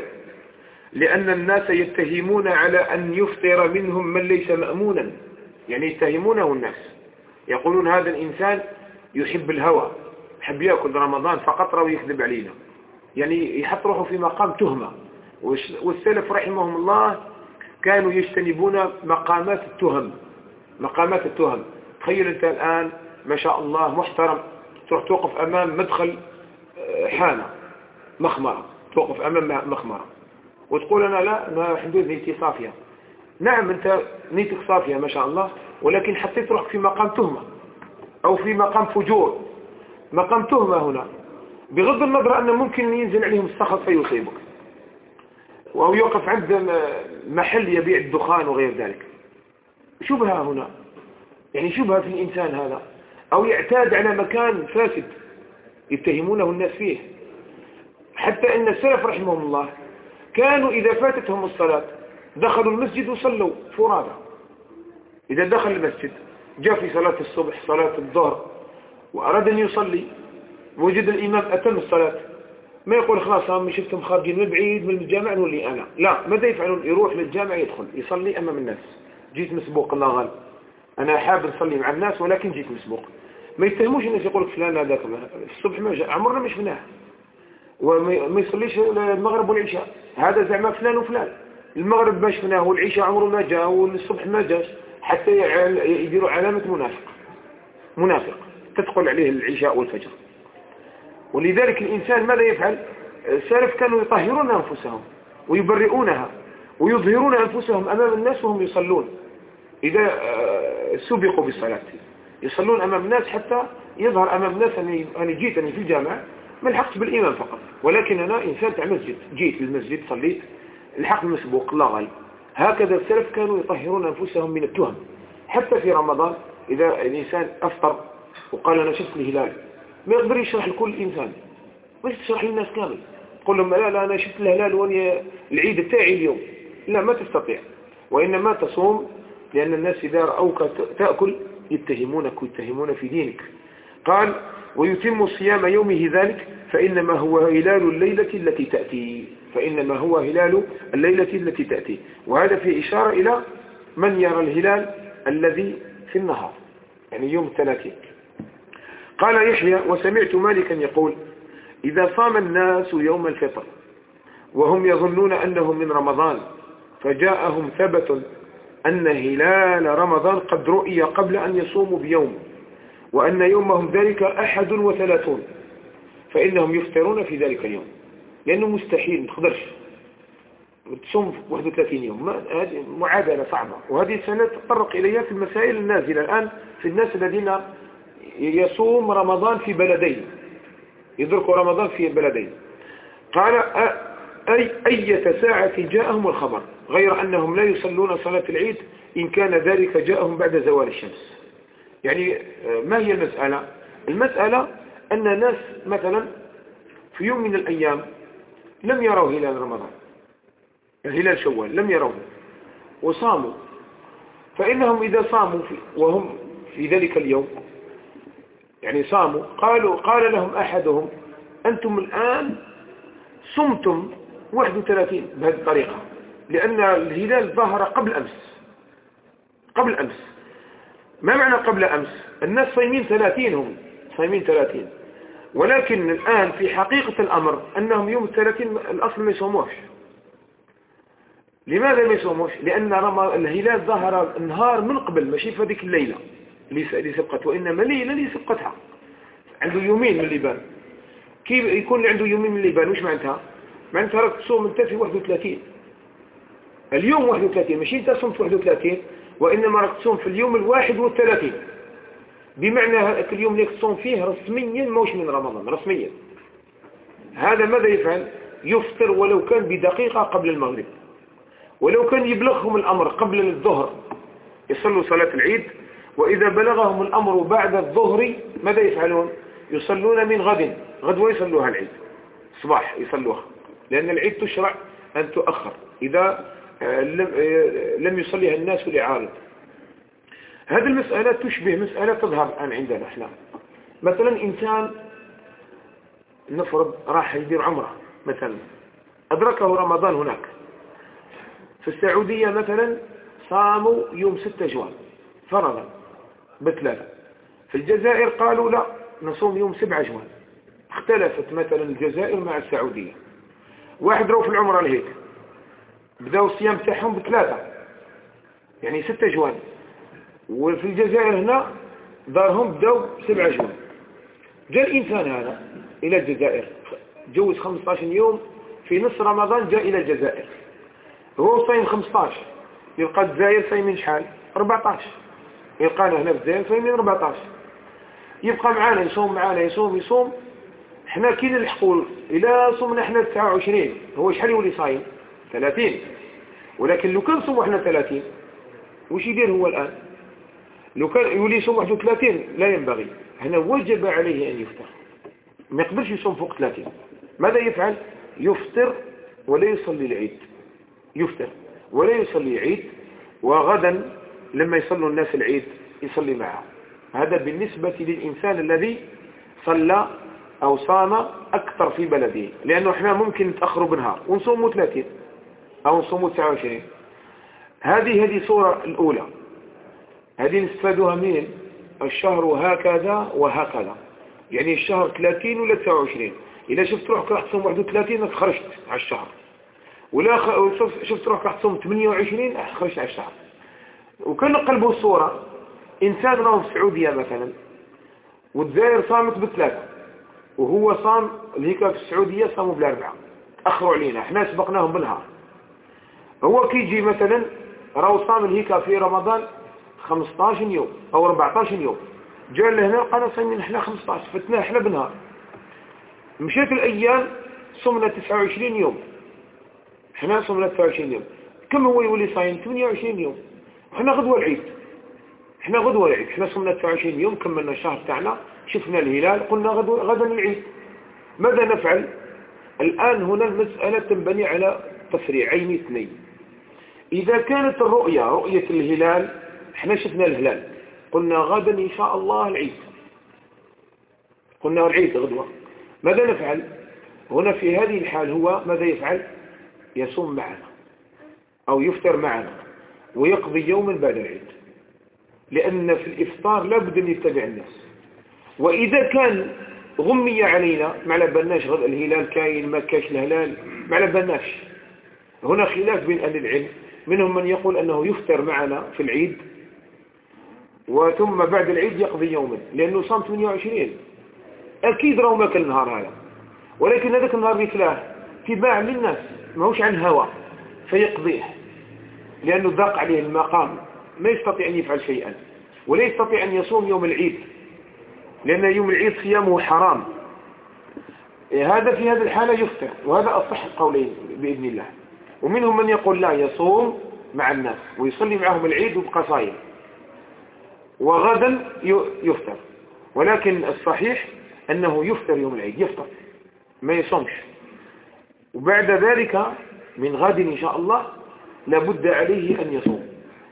Speaker 1: لأن الناس يتهمون على أن يفطر منهم من ليس مأمونا، يعني يتهمونه الناس يقولون هذا الإنسان يحب الهوى، يحب يأكل رمضان فقط ويكذب علينا، يعني يحط روحه في مقام تهمة. والسلف رحمهم الله كانوا يجتنبون مقامات التهم مقامات التهم. تخيل أنت الآن ما شاء الله محترم تروح توقف أمام مدخل حانة مخمرة، توقف أمام مخمرة وتقول أنا لا أنا حدود نيتي صافية. نعم أنت نيتك صافية ما شاء الله، ولكن حطيت روحك في مقام تهمة أو في مقام فجور. مقام تهمة هنا بغض النظر أن ممكن ينزل عليهم السخط فيصيبك، وهو يوقف عند محل يبيع الدخان وغير ذلك. شبهة هنا، يعني شبهة في الإنسان هذا، أو يعتاد على مكان فاسد يتهمونه الناس فيه. حتى أن السلف رحمهم الله كانوا إذا فاتتهم الصلاة دخلوا المسجد وصلوا فرادى. إذا دخل المسجد جاء في صلاة الصبح صلاة الظهر وأراد أن يصلي وجد الإمام أتم الصلاة، ما يقول خلاص هم شفتهم خارجين من بعيد من الجامع نولي أنا، لا، ماذا يفعلون؟ يروح للجامع يدخل يصلي أمام الناس. جيت مسبوق الله غالب، أنا حابب نصلي مع الناس ولكن جيت مسبوق. ما يتهموش الناس يقول فلان هذاك الصبح ما جاء عمرنا ما شفناه، وما يصليش المغرب والعشاء، هذا زعما فلان وفلان. المغرب ما شفناه والعشاء عمره ما جاء والصبح ما جاش، حتى يديروا علامة منافق منافق تدخل عليه العشاء والفجر. ولذلك الإنسان ماذا يفعل؟ السلف كانوا يطهرون أنفسهم ويبرئونها ويظهرون أنفسهم أمام الناس وهم يصلون. إذا سبقوا بالصلاة يصلون أمام الناس حتى يظهر أمام الناس أني أنا جيت أني في الجامعة ما لحقت بالإمام فقط، ولكن أنا إنسان تاع مسجد، جيت للمسجد صليت الحق المسبوق لا غالب. هكذا السلف كانوا يطهرون أنفسهم من التهم. حتى في رمضان إذا الإنسان أفطر وقال أنا شفت الهلال، ما يقدر يشرح لكل إنسان، ما تشرح للناس كامل، تقول لهم لا لا أنا شفت الهلال وأنا العيد بتاعي اليوم، لا ما تستطيع. وإنما تصوم، لأن الناس إذا رأوك تأكل يتهمونك ويتهمون في دينك. قال ويتم صيام يومه ذلك فإنما هو هلال الليلة التي تأتي، فإنما هو هلال الليلة التي تأتي. وهذا في إشارة إلى من يرى الهلال الذي في النهار، يعني يوم الثلاثين. قال يحيى وسمعت مالكا يقول إذا صام الناس يوم الفطر وهم يظنون أنه من رمضان فجاءهم ثبت أن هلال رمضان قد رؤي قبل أن يصوموا بيوم وأن يومهم ذلك أحد وثلاثون، فإنهم يفطرون في ذلك اليوم، لأنه مستحيل تقدرش تصوم واحد وثلاثين يوم، هذه معادلة صعبة. وهذه سنتطرق إليها في المسائل النازلة الآن في الناس الذين يصوم رمضان في بلدين، يدركوا رمضان في بلدين. قال أي أية ساعة جاءهم الخبر غير أنهم لا يصلون صلاة العيد إن كان ذلك جاءهم بعد زوال الشمس. يعني ما هي المسألة؟ المسألة أن ناس مثلا في يوم من الأيام لم يروا هلال رمضان، هلال شوال لم يروه وصاموا، فإنهم إذا صاموا في وهم في ذلك اليوم يعني صاموا، قالوا قال لهم أحدهم أنتم الآن صمتم واحد وثلاثين بهذه الطريقة، لأن الهلال ظهر قبل أمس. قبل أمس ما معنى قبل أمس؟ الناس صايمين ثلاثين، هم صايمين ثلاثين، ولكن الآن في حقيقة الأمر أنهم يوم الثلاثين الأصل ما يصوموش. لماذا ما يصوموش؟ لأن الهلال ظهر النهار من قبل، ماشي في هذيك الليلة اللي سبقت، وإنما ليلة اللي سبقتها، عنده يومين من الليبان. كيف يكون عنده يومين من الليبان؟ وش معناتها؟ معناتها راك تصوم انت في واحد وثلاثين، اليوم واحد وثلاثين، ماشي انت صمت في واحد وثلاثين، وإنما راك تصوم في اليوم الواحد والثلاثين، بمعنى هذاك اليوم اللي تصوم فيه رسميا موش من رمضان رسميا. هذا ماذا يفعل؟ يفطر ولو كان بدقيقة قبل المغرب، ولو كان يبلغهم الأمر قبل الظهر يصلوا صلاة العيد، وإذا بلغهم الأمر بعد الظهر ماذا يفعلون؟ يصلون من غد، غدوة يصلوها العيد صباح يصلوها، لأن العيد تشرع أن تؤخر إذا لم يصليها الناس لعارض. هذه المسألة تشبه مسألة تظهر الآن عندنا احنا. مثلا إنسان نفرض راح يدير عمره مثلا، أدركه رمضان هناك في السعودية مثلا، صاموا يوم ستة جوان فرضا بثلاثة. في الجزائر قالوا لا نصوم يوم سبعة جوان، اختلفت مثلا الجزائر مع السعودية. واحد رو في العمرة لهيك بدأوا الصيام تاعهم بثلاثة يعني ستة جوان، وفي الجزائر هنا دارهم بدأوا سبعة جوان. جاء الإنسان هذا إلى الجزائر، جوز خمسة عشر يوم في نص رمضان، جاء إلى الجزائر. هو صايم خمسة عشر، يلقى الجزائر صايمين شحال؟ أربعة عشر. يلقانا هنا في الجزائر صايمين أربعة عشر، يبقى معانا يصوم معانا يصوم يصوم. احنا كي نلحقوا إلى صومنا احنا تسعة وعشرين، هو شحال يولي صايم؟ ثلاثين. ولكن لو كان صوم احنا ثلاثين وش يدير هو الآن؟ لو كان يولي يصوم واحد وثلاثين لا ينبغي، هنا وجب عليه أن يفطر، ما يقدرش يصوم فوق ثلاثين. ماذا يفعل؟ يفطر ولا يصلي العيد، يفطر ولا يصلي العيد، وغدا لما يصلوا الناس العيد يصلي معهم. هذا بالنسبة للإنسان الذي صلى أو صام أكثر في بلده، لأنه إحنا ممكن نتأخروا بنهار ونصوموا ثلاثين أو نصوموا تسعة وعشرين. هذه هذه صورة الأولى، هذه نستفادوها من الشهر هكذا وهكذا، يعني الشهر ثلاثين ولا تسعة وعشرين. إذا شفت روحك راح تصوم واحد وثلاثين خرجت على الشهر، ولا شفت روحك راح تصوم ثمانية وعشرين خرجت على الشهر. وكان نقلبوا الصورة، إنسان راهو في السعودية مثلا والجزائر صامت بثلاثة، وهو صام الهيكا في السعودية صاموا بالأربعة، تأخروا علينا، احنا سبقناهم بالنهار. هو كيجي مثلا راهو صام الهيكا في رمضان خمسة عشر يوم أو أربعة عشر يوم، جاء لهنا قالوا صايمين احنا خمسة عشر، فتنا احنا بالنهار. مشيت الأيام صمنا تسعة وعشرين يوم، احنا صمنا تسعة وعشرين يوم، كم هو يولي صايم؟ ثمانية وعشرين يوم. احنا غدوة العيد، احنا غدوة العيد، احنا صمنا تسعة وعشرين يوم، كملنا الشهر تاعنا، شفنا الهلال، قلنا غدوة غدا العيد. ماذا نفعل؟ الآن هنا المسألة تنبني على تفريعين اثنين. إذا كانت الرؤية رؤية الهلال، احنا شفنا الهلال قلنا غدا إن شاء الله العيد، قلنا العيد غدوة، ماذا نفعل؟ هنا في هذه الحال هو ماذا يفعل؟ يصوم معنا أو يفطر معنا ويقضي يوما بعد العيد، لأن في الإفطار لابد أن يتبع الناس. وإذا كان غمي علينا ما على بالناش غد الهلال كاين ما كاش الهلال ما على بالناش، هنا خلاف بين أهل العلم، منهم من يقول أنه يفطر معنا في العيد وثم بعد العيد يقضي يوما، لأنه صام ثمانية وعشرين أكيد راهو ماكل النهار هذا، ولكن هذاك النهار يكلاه تباع للناس ماهوش عن هوى فيقضيه، لأنه ضاق عليه المقام، ما يستطيع أن يفعل شيئا، ولا يستطيع أن يصوم يوم العيد لأن يوم العيد صيامه حرام. هذا في هذه الحالة يفطر، وهذا أصح القولين بإذن الله. ومنهم من يقول لا، يصوم مع الناس ويصلي معهم العيد ويبقى صايم وغدا يفطر، ولكن الصحيح أنه يفطر يوم العيد، يفطر ما يصومش، وبعد ذلك من غد إن شاء الله لابد عليه أن يصوم.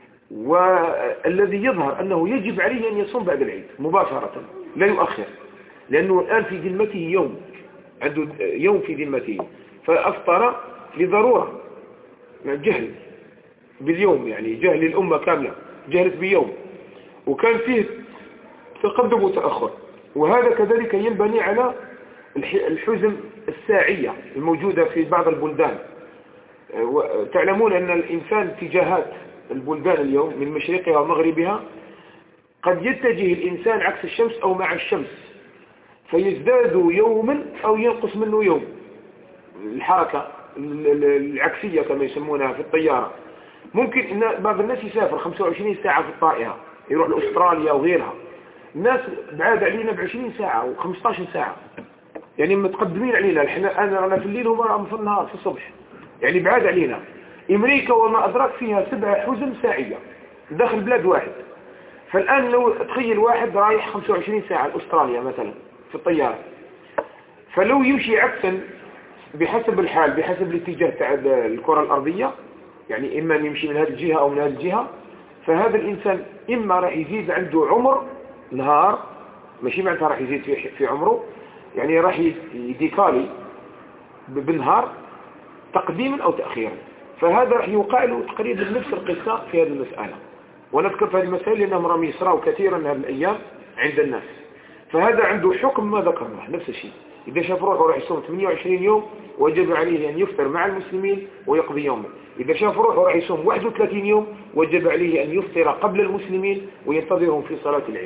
Speaker 1: والذي يظهر أنه يجب عليه أن يصوم بعد العيد مباشرة لا يؤخر، لأنه الآن في ذمته يوم، عنده يوم في ذمته، فأفطر لضرورة، جهل باليوم، يعني جهل الأمة كاملة جهلت بيوم، وكان فيه تقدم وتأخر. وهذا كذلك ينبني على الحزم الساعية الموجودة في بعض البلدان. تعلمون أن الإنسان اتجاهات البلدان اليوم من مشرقها ومغربها قد يتجه الإنسان عكس الشمس أو مع الشمس، فيزداد يوما أو ينقص منه يوم. الحركة العكسية كما يسمونها في الطيارة، ممكن إن بعض الناس يسافر خمسة وعشرين ساعة في الطائرة يروح لأستراليا وغيرها، الناس بعاد علينا بعشرين ساعة وخمسة عشر ساعة، يعني متقدمين علينا. احنا أنا أنا في الليل وما في النهار في الصبح، يعني بعاد علينا. أمريكا وما أدراك فيها سبع حزم ساعية داخل بلاد واحد. فالآن لو تخيل واحد رايح خمسة وعشرين ساعة لأستراليا مثلا في الطيارة، فلو يمشي عكسا بحسب الحال بحسب الاتجاه تاع الكرة الأرضية، يعني إما يمشي من هذه الجهة أو من هذه الجهة، فهذا الإنسان إما راح يزيد عنده عمر نهار، ماشي معناتها راح يزيد في في عمره، يعني راح يديكالي بالنهار تقديما أو تأخيرا. فهذا راح يوقع له تقريبا نفس القصة في هذه المسألة، ونذكر في هذه المسألة لأنهم راهم يسرعوا كثيرا هذه الأيام عند الناس. فهذا عنده حكم ما ذكرناه نفس الشيء، إذا شاف روحه راح يصوم ثمانية وعشرين يوم وجب عليه أن يفطر مع المسلمين ويقضي يوما. إذا شاف روحه راح يصوم واحد وثلاثين يوم وجب عليه أن يفطر قبل المسلمين وينتظرهم في صلاة العيد.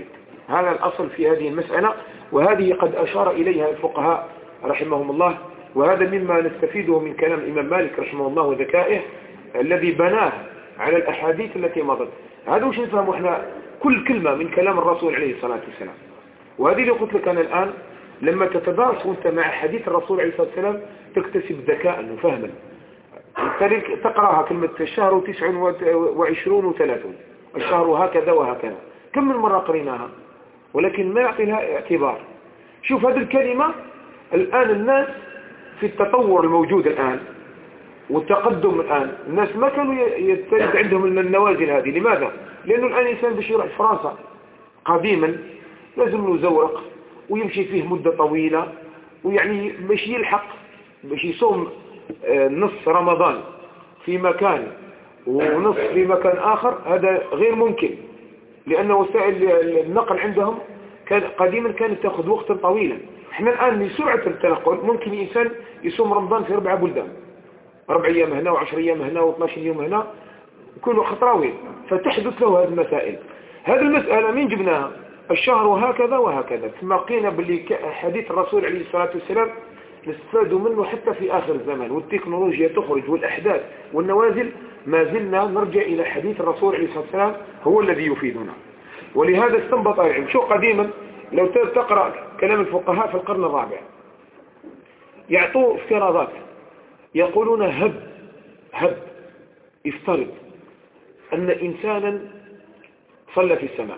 Speaker 1: هذا الأصل في هذه المسألة، وهذه قد أشار إليها الفقهاء رحمهم الله، وهذا مما نستفيده من كلام الإمام مالك رحمه الله وذكائه الذي بناه على الأحاديث التي مضت. هذا وش نفهم احنا كل كلمة من كلام الرسول عليه الصلاة والسلام. وهذه اللي قلت لك أنا الآن، لما تتدارس وانت مع حديث الرسول عليه الصلاة والسلام تكتسب ذكاء وفهما. تقرأها كلمة الشهر تسع وعشرون وثلاثون، الشهر هكذا وهكذا، كم من مرة قريناها ولكن ما يعطي لها اعتبار. شوف هذه الكلمة الآن الناس في التطور الموجود الآن والتقدم الآن، الناس ما كانوا يستند عندهم النوازل هذه. لماذا؟ لأنه الآن الإنسان باش يروح فرنسا قديما لازم له زورق ويمشي فيه مدة طويلة، ويعني باش يلحق باش يصوم نص رمضان في مكان ونص في مكان آخر، هذا غير ممكن، لأن وسائل النقل عندهم كان قديما كانت تأخذ وقتا طويلا. احنا الآن لسرعة التنقل ممكن الإنسان يصوم رمضان في أربع بلدان، أربع أيام هنا وعشر أيام هنا واثناشر يوم هنا، كله خطراوي، فتحدث له هذه المسائل. هذه المسألة من جبناها الشهر وهكذا وهكذا، ثم قينا باللي حديث الرسول عليه الصلاة والسلام نستفاد منه حتى في آخر الزمان، والتكنولوجيا تخرج والأحداث والنوازل، ما زلنا نرجع إلى حديث الرسول عليه الصلاة والسلام هو الذي يفيدنا. ولهذا استنبط العلم. شو قديما لو تقرأ كلام الفقهاء في القرن الرابع يعطوا افتراضات، يقولون هب هب افترض أن إنسانا صلى في السماء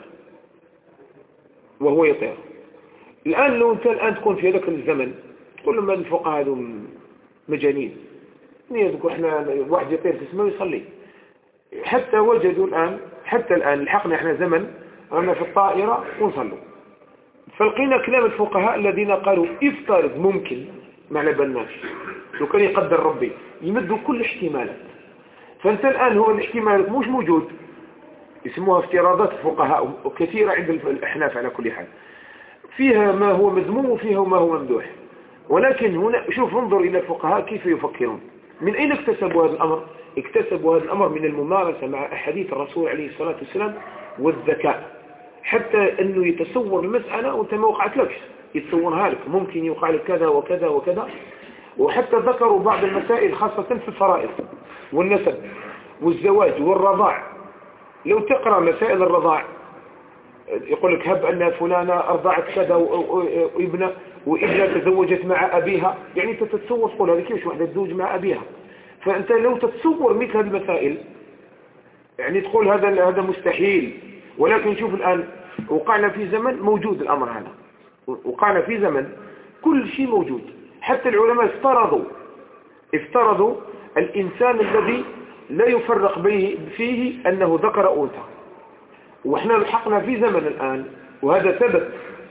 Speaker 1: وهو يطير. الآن لو أنت الآن تكون في ذاك الزمن تقول لما الفقهاء هذول مجانين، يقول احنا واحد يطير في السماء ويصلي. حتى وجدوا الآن، حتى الآن لحقنا احنا زمن رانا في الطائرة ونصلوا. فلقينا كلام الفقهاء الذين قالوا افترض ممكن ما على بالناش، لو كان يقدر ربي يمدوا كل احتمالات. فانت الآن هو الاحتمالات مش موجود، يسموها افتراضات الفقهاء وكثيرة عند الأحناف على كل حال، فيها ما هو مذموم وفيها ما هو ممدوح. ولكن هنا شوف انظر إلى الفقهاء كيف يفكرون. من أين اكتسبوا هذا الأمر؟ اكتسبوا هذا الأمر من الممارسة مع أحاديث الرسول عليه الصلاة والسلام والذكاء، حتى أنه يتصور المسألة وانت ما وقعت لكش يتصورها لك، ممكن يوقع لك كذا وكذا وكذا. وحتى ذكروا بعض المسائل خاصة في الفرائض والنسب والزواج والرضاع. لو تقرأ مسائل الرضاع يقول لك هب أن فلانة أرضعت كذا وابنة وابنة تزوجت مع أبيها، يعني أنت تتصور تقول هذه كيف واحدة تزوج مع أبيها؟ فأنت لو تتصور مثل هذه المسائل يعني تقول هذا هذا مستحيل. ولكن شوف الآن وقعنا في زمن موجود الأمر هذا، وقعنا في زمن كل شيء موجود. حتى العلماء افترضوا افترضوا الإنسان الذي لا يفرق به فيه أنه ذكر أو أنثى. وإحنا لحقنا في زمن الآن وهذا ثبت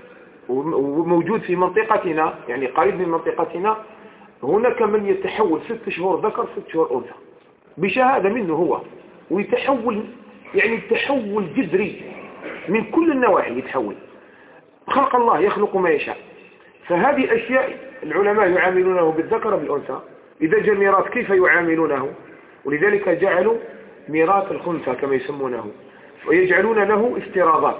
Speaker 1: وموجود في منطقتنا، يعني قريب من منطقتنا، هناك من يتحول ست شهور ذكر ست شهور أنثى بشهادة منه هو، ويتحول يعني تحول جذري من كل النواحي، يتحول. خلق الله يخلق ما يشاء. فهذه أشياء العلماء يعاملونه بالذكر بالأنثى. إذا جاء ميراث كيف يعاملونه؟ ولذلك جعلوا ميراث الخنثى كما يسمونه، ويجعلون له افتراضات،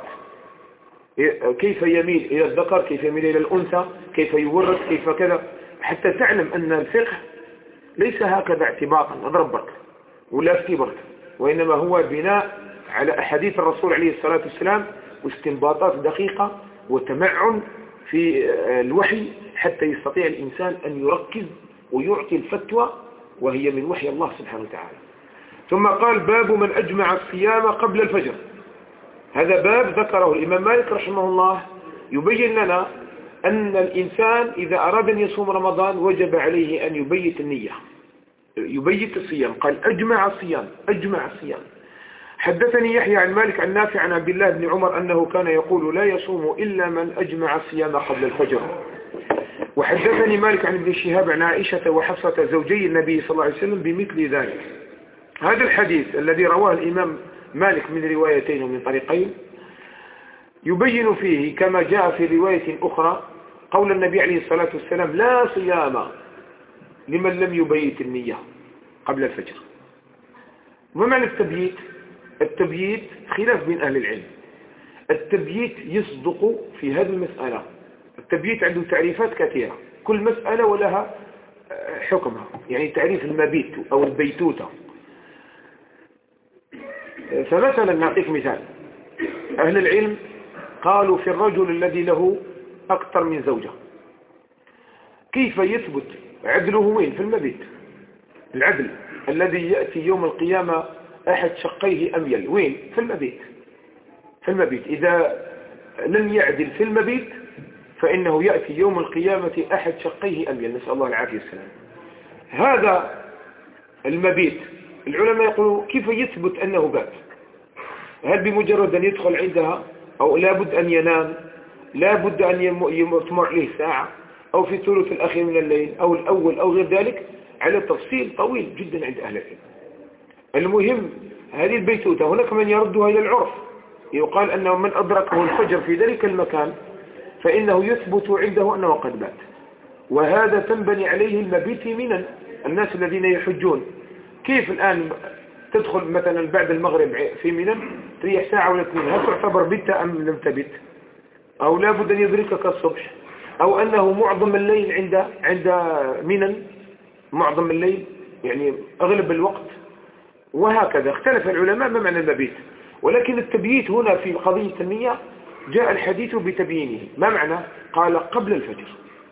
Speaker 1: كيف يميل إلى الذكر، كيف يميل إلى الأنثى، كيف يورث، كيف كذا، حتى تعلم أن الفقه ليس هكذا اعتباطا أضربك ولا افتبرك، وإنما هو بناء على أحاديث الرسول عليه الصلاة والسلام واستنباطات دقيقة وتمعن في الوحي حتى يستطيع الإنسان أن يركز ويعطي الفتوى وهي من وحي الله سبحانه وتعالى. ثم قال باب من أجمع الصيام قبل الفجر. هذا باب ذكره الإمام مالك رحمه الله يبين لنا أن الإنسان إذا أراد أن يصوم رمضان وجب عليه أن يبيت النية، يبيت الصيام. قال أجمع الصيام، أجمع الصيام. حدثني يحيى عن مالك عن نافع عن عبد الله بن عمر أنه كان يقول لا يصوم إلا من أجمع الصيام قبل الفجر. وحدثني مالك عن ابن شهاب عن عائشة وحفصة زوجي النبي صلى الله عليه وسلم بمثل ذلك. هذا الحديث الذي رواه الإمام مالك من روايتين ومن طريقين يبين فيه كما جاء في رواية أخرى قول النبي عليه الصلاة والسلام لا صيام لمن لم يبيت النية قبل الفجر. وما معنى التبييت؟ التبييت خلاف بين أهل العلم. التبييت يصدق في هذه المسألة. التبييت عنده تعريفات كثيرة، كل مسألة ولها حكمها. يعني تعريف المبيت أو البيتوتة. فمثلا نعطيك مثال. أهل العلم قالوا في الرجل الذي له أكثر من زوجة كيف يثبت عدله؟ وين؟ في المبيت. العدل الذي يأتي يوم القيامة أحد شقيه أميل، وين؟ في المبيت. في المبيت. إذا لم يعدل في المبيت فإنه يأتي يوم القيامة أحد شقيه أميل، نسأل الله العافية والسلام. هذا المبيت العلماء يقولوا كيف يثبت أنه بات؟ هل بمجرد أن يدخل عندها، أو لابد أن ينام، لابد أن يمر عليه ساعة، أو في الثلث الأخير من الليل، أو الأول، أو غير ذلك، على تفصيل طويل جدا عند أهل العلم. المهم هذه البيتوتة هناك من يردها إلى العرف، يقال أنه من أدركه الفجر في ذلك المكان فإنه يثبت عنده أنه قد بات. وهذا تنبني عليه المبيت في منى. الناس الذين يحجون كيف الآن تدخل مثلا بعد المغرب في منى تريح ساعة ولا اثنين، هل تعتبر بت أم لم تبت؟ أو لابد أن يدركك الصبح، أو أنه معظم الليل عند عند منى، معظم الليل يعني أغلب الوقت. وهكذا اختلف العلماء ما معنى المبيت. ولكن التبييت هنا في قضية النية جاء الحديث بتبيينه. ما معنى؟ قال قبل الفجر،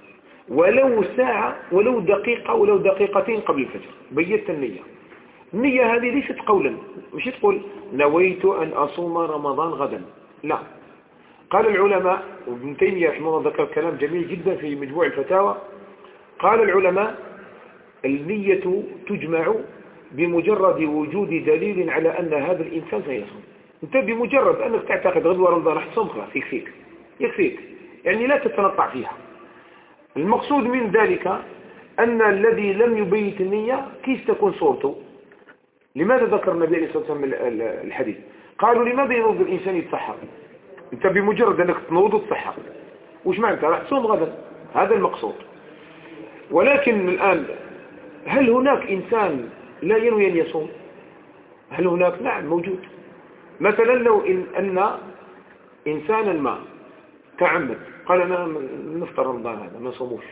Speaker 1: ولو ساعة، ولو دقيقة، ولو دقيقتين قبل الفجر بيت النية. النية هذه ليست قولا، مش تقول نويت أن أصوم رمضان غدا، لا. قال العلماء، وابن تيمية رحمه الله ذكر كلام جميل جدا في مجموع الفتاوى، قال العلماء النية تجمع بمجرد وجود دليل على أن هذا الإنسان سيصوم. أنت بمجرد أنك تعتقد غدوة رمضان راح تصوم خلاص يكفيك، يكفيك، يعني لا تتنطع فيها. المقصود من ذلك أن الذي لم يبيت النية كيف تكون صورته؟ لماذا ذكر النبي عليه الصلاة والسلام الحديث؟ قالوا لماذا ينوض الإنسان يتسحر؟ أنت بمجرد أنك تنوض وتسحر، وش معنى؟ راح تصوم غدا، هذا المقصود. ولكن الآن هل هناك إنسان لا ينوي أن يصوم؟ هل هناك؟ نعم موجود. مثلا لو إن أن إنسانا ما تعمد قال أنا نفطر رمضان هذا ما صوموش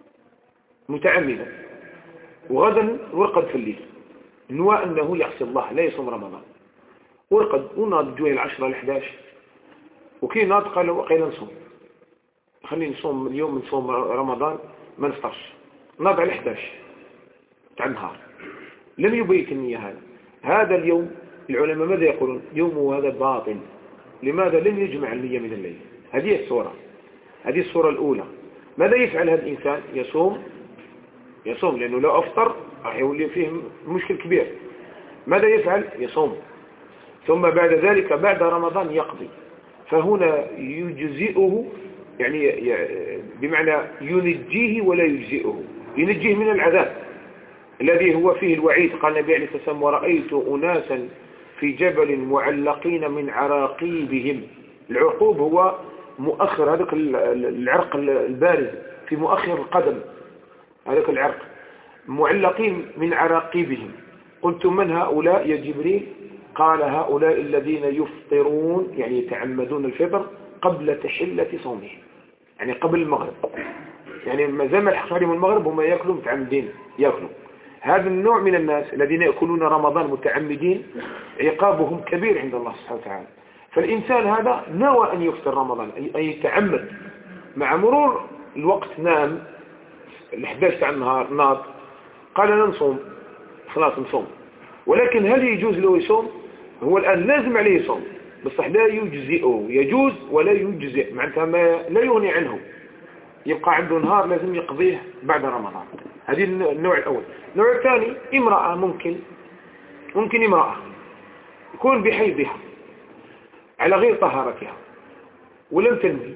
Speaker 1: متعمدا، وغدا ورقد في الليل نوى أنه يعصي الله لا يصوم رمضان، ورقد وناض جوي العشرة الحداش، وكي ناض قال وقيل نصوم، خلينا نصوم اليوم، نصوم رمضان ما نفطرش، ناض على الحداش تاع النهار، لم يبيت النية. هذا هذا اليوم العلماء ماذا يقولون؟ يومه هذا باطل. لماذا؟ لم يجمع النية من الليل. هذه الصورة، هذه الصورة الأولى. ماذا يفعل هذا الإنسان؟ يصوم، يصوم لأنه لو أفطر راح يولي فيه مشكل كبير. ماذا يفعل؟ يصوم. ثم بعد ذلك بعد رمضان يقضي. فهنا يجزئه، يعني بمعنى ينجيه ولا يجزئه، ينجيه من العذاب الذي هو فيه الوعيد. قال النبي عليه الصلاة والسلام ورأيت أناسا في جبل معلقين من عراقيبهم. العقوب هو مؤخر هذاك العرق البارز في مؤخر القدم، هذاك العرق، معلقين من عراقيبهم. قلت من هؤلاء يا جبريل؟ قال هؤلاء الذين يفطرون، يعني يتعمدون الفطر قبل تحلة صومهم، يعني قبل المغرب، يعني ما زال الحق عليهم المغرب هم يأكلوا متعمدين يأكلوا. هذا النوع من الناس الذين يأكلون رمضان متعمدين عقابهم كبير عند الله سبحانه وتعالى. فالإنسان هذا نوى أن يفطر رمضان، أن يتعمد، مع مرور الوقت نام الحداش تاع النهار ناض قال أنا نصوم، خلاص نصوم. ولكن هل يجوز له يصوم؟ هو الآن لازم عليه يصوم، بس لا يجزئه، يجوز ولا يجزئ، معناتها ما لا يغني عنه، يبقى عنده نهار لازم يقضيه بعد رمضان. هذه النوع الأول. النوع الثاني امرأة، ممكن ممكن امرأة يكون بحيضها على غير طهارتها ولم تنوي،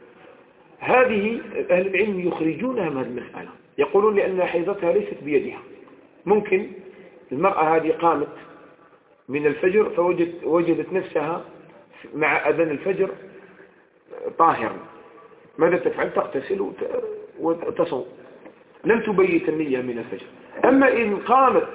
Speaker 1: هذه أهل العلم يخرجونها من هذه المسألة، يقولون لأن حيضتها ليست بيدها. ممكن المرأة هذه قامت من الفجر فوجدت وجدت نفسها مع أذان الفجر طاهرا، ماذا تفعل؟ تغتسل وتصوم، لم تبيت النية من الفجر. أما إن قامت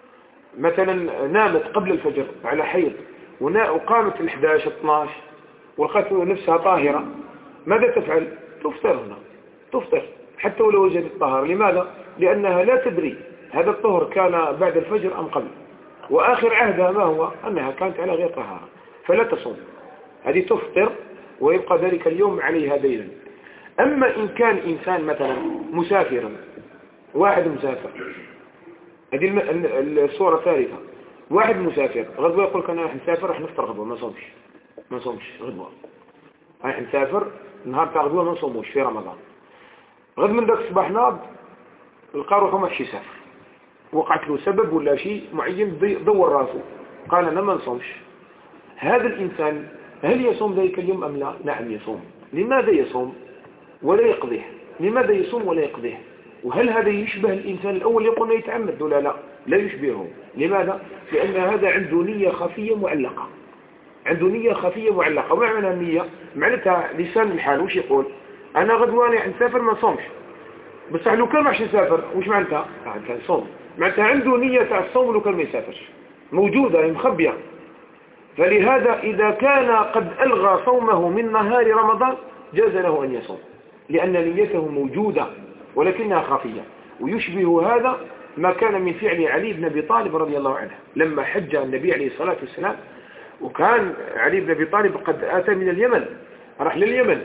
Speaker 1: مثلا نامت قبل الفجر على حيض وقامت الحداش اثناش ولقت نفسها طاهرة، ماذا تفعل؟ تفطر هنا، تفطر حتى ولو وجدت طهارة. لماذا؟ لأنها لا تدري هذا الطهر كان بعد الفجر أم قبل، وآخر عهدها ما هو؟ أنها كانت على غير طهارة، فلا تصوم، هذه تفطر ويبقى ذلك اليوم عليها دينا. أما إن كان إنسان مثلا مسافرا، واحد مسافر، هذه الصورة الثالثة، واحد مسافر غدوة يقول لك أنا راح نسافر راح نفطر غدوة، ما نصومش ما نصومش غدوة، راح نسافر نهار تاع غدوة ما نصوموش في رمضان. غد من ذاك الصباح ناض لقى روحه ماشي يسافر، وقعت له سبب ولا شيء معين دور راسه قال أنا ما نصومش. هذا الإنسان هل يصوم ذلك اليوم أم لا؟ نعم يصوم. لماذا يصوم ولا يقضيه؟ لماذا يصوم ولا يقضيه؟ وهل هذا يشبه الإنسان الأول يقول يتعمد ولا لا؟ لا يشبهه. لماذا؟ لأن هذا عنده نية خفية معلقة، عنده نية خفية معلقة. وما معنى النية؟ معناتها لسان الحال وش يقول؟ أنا غدواني نسافر ما نصومش، بس لو كان ماش يسافر وش معناتها؟ كان صوم، معناتها عنده نية تاع الصوم لو كان ما يسافرش، موجودة مخبية. فلهذا إذا كان قد ألغى صومه من نهار رمضان جاز له أن يصوم، لأن نيته موجودة ولكنها خفية. ويشبه هذا ما كان من فعل علي بن أبي طالب رضي الله عنه لما حج النبي عليه الصلاة والسلام، وكان علي بن أبي طالب قد آتى من اليمن، راح لليمن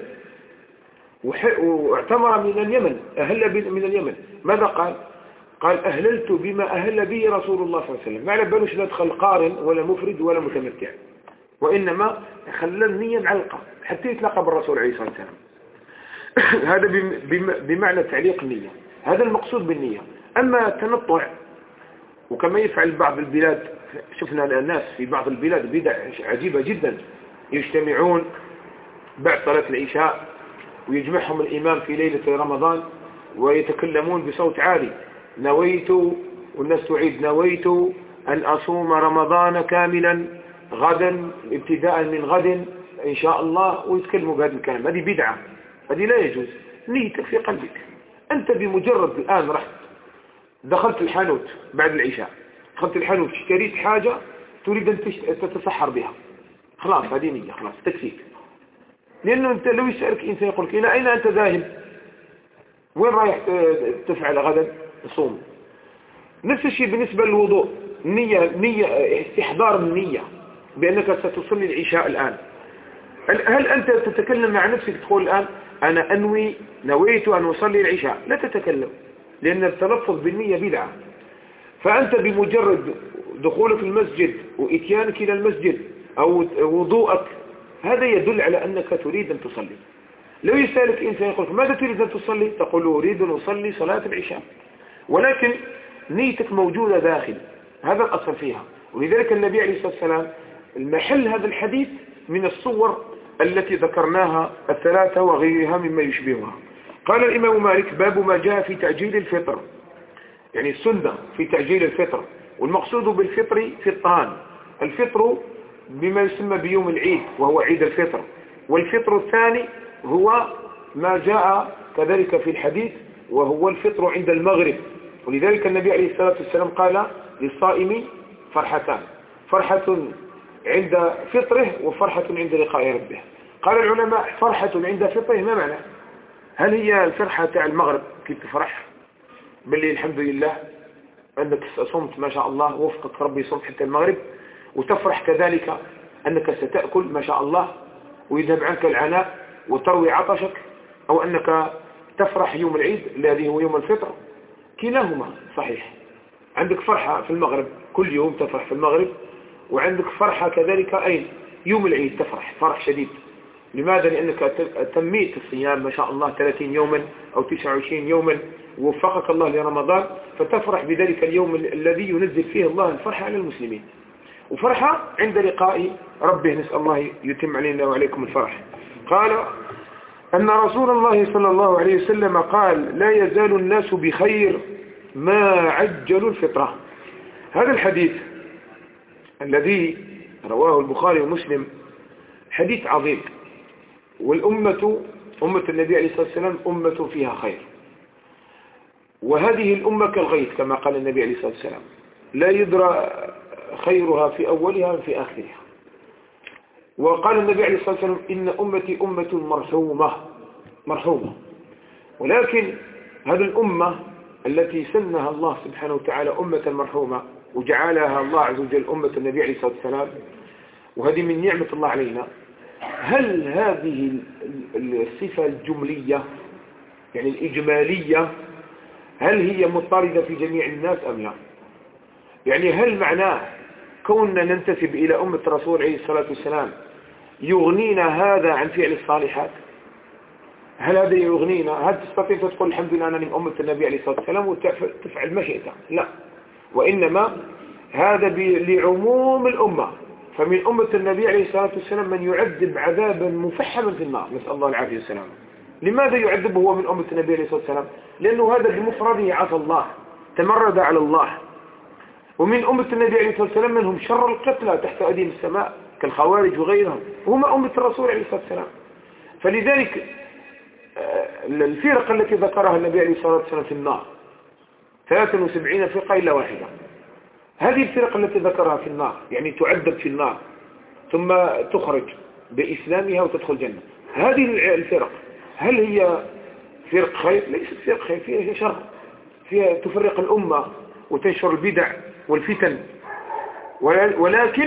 Speaker 1: واعتمر من اليمن، أهل من اليمن. ماذا قال؟ قال أهللت بما أهل به رسول الله صلى الله عليه وسلم. ما على بالوش ندخل قارن ولا مفرد ولا متمتع، وإنما خلى النية معلقة حتى يتلاقى بالرسول عليه الصلاة والسلام. هذا بمعنى تعليق النية، هذا المقصود بالنية. أما التنطع وكما يفعل بعض البلاد، شفنا الناس في بعض البلاد بدع عجيبة جدا، يجتمعون بعد صلاة العشاء ويجمعهم الإمام في ليلة رمضان ويتكلمون بصوت عالي: نويت، والناس تعيد: نويت أن أصوم رمضان كاملا غدا ابتداء من غد إن شاء الله، ويتكلموا بهذا الكلام. هذه بدعة، هذه لا يجوز. نيتك في قلبك أنت، بمجرد الآن رحت دخلت الحانوت بعد العشاء، دخلت الحانوت اشتريت حاجة تريد أن تتسحر بها، خلاص هذه نية، خلاص تكفيك. لأنه أنت لو يسألك إنسان يقول لك إلى أين أنت ذاهب؟ وين رايح تفعل غدا؟ صوم. نفس الشيء بالنسبة للوضوء، نية نية استحضار النية بأنك ستصلي العشاء الآن. هل أنت تتكلم مع نفسك تقول الآن أنا أنوي نويت أن أصلي العشاء؟ لا تتكلم، لأن التلفظ بالنية بدعة. فأنت بمجرد دخولك المسجد وإتيانك إلى المسجد أو وضوءك هذا يدل على أنك تريد أن تصلي. لو يسألك إنسان يقول ماذا تريد أن تصلي؟ تقول أريد أن أصلي صلاة العشاء، ولكن نيتك موجودة داخل، هذا الأصل فيها. ولذلك النبي عليه الصلاة والسلام المحل هذا الحديث من الصور التي ذكرناها الثلاثة وغيرها مما يشبهها. قال الإمام مالك: باب ما جاء في تعجيل الفطر، يعني السنة في تعجيل الفطر. والمقصود بالفطر فطران: الفطر بما يسمى بيوم العيد وهو عيد الفطر، والفطر الثاني هو ما جاء كذلك في الحديث وهو الفطر عند المغرب. ولذلك النبي عليه الصلاة والسلام قال للصائم فرحتان: فرحة عند فطره وفرحة عند لقاء ربه. قال العلماء: فرحة عند فطره ما معنى؟ هل هي الفرحة تاع المغرب كي تفرح باللي الحمد لله أنك صمت ما شاء الله وفقك ربي صمت حتى المغرب، وتفرح كذلك أنك ستأكل ما شاء الله ويذهب عنك العناء وتروي عطشك، أو أنك تفرح يوم العيد الذي هو يوم الفطر؟ كلاهما صحيح. عندك فرحة في المغرب، كل يوم تفرح في المغرب، وعندك فرحة كذلك أين؟ يوم العيد تفرح فرح شديد. لماذا؟ لأنك تميت الصيام ما شاء الله ثلاثين يوما أو تسعة وعشرين يوما ووفقك الله لرمضان، فتفرح بذلك اليوم الذي ينزل فيه الله الفرحة على المسلمين، وفرحة عند لقاء ربه. نسأل الله يتم علينا وعليكم الفرح. قال أن رسول الله صلى الله عليه وسلم قال: لا يزال الناس بخير ما عجلوا الفطرة. هذا الحديث الذي رواه البخاري ومسلم حديث عظيم، والأمة أمة النبي عليه الصلاة والسلام أمة فيها خير، وهذه الأمة كالغيث كما قال النبي عليه الصلاة والسلام: لا يدرى خيرها في أولها وفي آخرها. وقال النبي عليه الصلاة والسلام إن أمتي أمة مرحومة مرحومة. ولكن هذه الأمة التي سنها الله سبحانه وتعالى أمة مرحومة وجعلها الله عز وجل أمة النبي عليه الصلاة والسلام، وهذه من نعمة الله علينا، هل هذه الصفة الجملية يعني الإجمالية هل هي مضطردة في جميع الناس أم لا؟ يعني هل معناه كوننا ننتسب إلى أمة الرسول عليه الصلاة والسلام يغنينا هذا عن فعل الصالحات؟ هل هذا يغنينا؟ هل تستطيع تقول الحمد لله أنا من أمة النبي عليه الصلاة والسلام وتفعل ما شئت؟ لا، وإنما هذا لعموم الأمة. فمن أمة النبي عليه الصلاة والسلام من يعذب عذابا مفحما في النار، نسأل الله العافية والسلام. لماذا يعذب هو من أمة النبي عليه الصلاة والسلام؟ لأنه هذا بمفرده عصى الله، تمرد على الله. ومن أمة النبي عليه الصلاة والسلام من هم شر القتلى تحت أديم السماء كالخوارج وغيرهم، هم أمة الرسول عليه الصلاة والسلام. فلذلك الفرق التي ذكرها النبي عليه الصلاة والسلام في النار ثلاثة وسبعين فرقة إلا واحدة. هذه الفرق التي ذكرها في النار يعني تعذب في النار ثم تخرج بإسلامها وتدخل الجنة. هذه الفرق هل هي فرق خير؟ ليست فرق خير، فيها شر، فيها تفرق الأمة وتنشر البدع والفتن. ولكن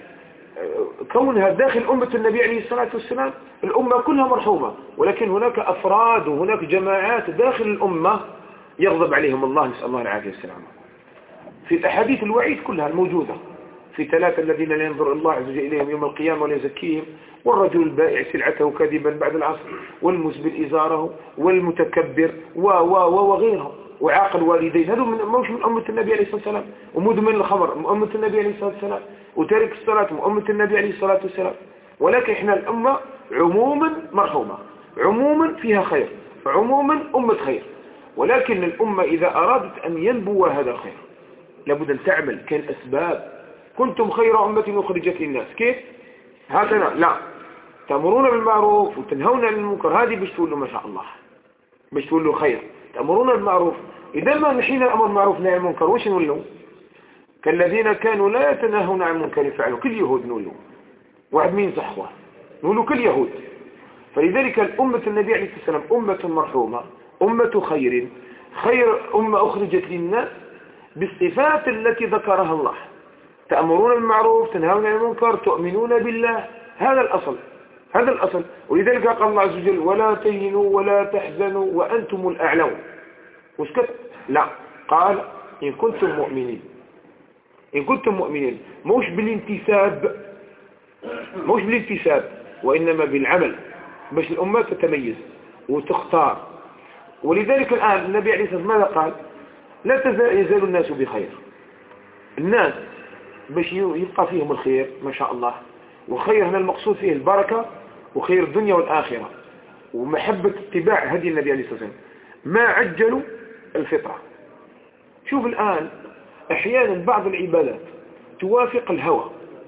Speaker 1: كونها داخل أمة النبي عليه الصلاة والسلام الأمة كلها مرحومة، ولكن هناك أفراد وهناك جماعات داخل الأمة يغضب عليهم الله، نسأل الله العافية والسلامة. في الأحاديث الوعيد كلها الموجودة في ثلاثة الذين لا ينظر الله عز وجل إليهم يوم القيامة ولا يزكيهم، والرجل البائع سلعته كذبا بعد العصر، والمسبل إزاره، والمتكبر و و وغيرهم، وعاقل والدين. هذول من موش من أمة النبي عليه الصلاة والسلام. ومدمن الخمر من أمة النبي عليه الصلاة والسلام، وتارك الصلاة من أمة النبي عليه الصلاة والسلام. ولكن إحنا الأمة عموما مرحومة، عموما فيها خير، عموما أمة خير. ولكن الأمة إذا أرادت أن ينبو هذا الخير لابد أن تعمل كان أسباب. كنتم خير أمة أخرجت للناس، كيف؟ هكذا لا، تأمرون بالمعروف وتنهون عن المنكر. هذه باش تقول له ما شاء الله، باش تقول له خير. تأمرون بالمعروف، إذا ما نحينا الأمر بالمعروف نهي عن المنكر وش نقول كالذين كانوا لا يتناهون عن المنكر فعلوا. كل يهود نقول له، واحد مين صحوه نقول له كل يهود. فلذلك الأمة النبي عليه الصلاة والسلام أمة مرحومة، أمة خير، خير أمة أخرجت للناس بالصفات التي ذكرها الله. تأمرون بالمعروف تنهون عن المنكر تؤمنون بالله. هذا الأصل، هذا الأصل. ولذلك قال الله عز وجل ولا تهنوا ولا تحزنوا وأنتم الأعلون. وسكت؟ لا، قال إن كنتم مؤمنين، إن كنتم مؤمنين، موش بالانتساب، موش بالانتساب وإنما بالعمل باش الأمة تتميز وتختار. ولذلك الآن النبي عليه الصلاة والسلام ماذا قال؟ لا يزال الناس بخير. الناس باش يبقى فيهم الخير ما شاء الله، وخير هنا المقصود فيه البركة وخير الدنيا والآخرة ومحبة اتباع هدي النبي عليه الصلاة والسلام، ما عجلوا الفطرة. شوف الآن أحيانا بعض العبادات توافق الهوى،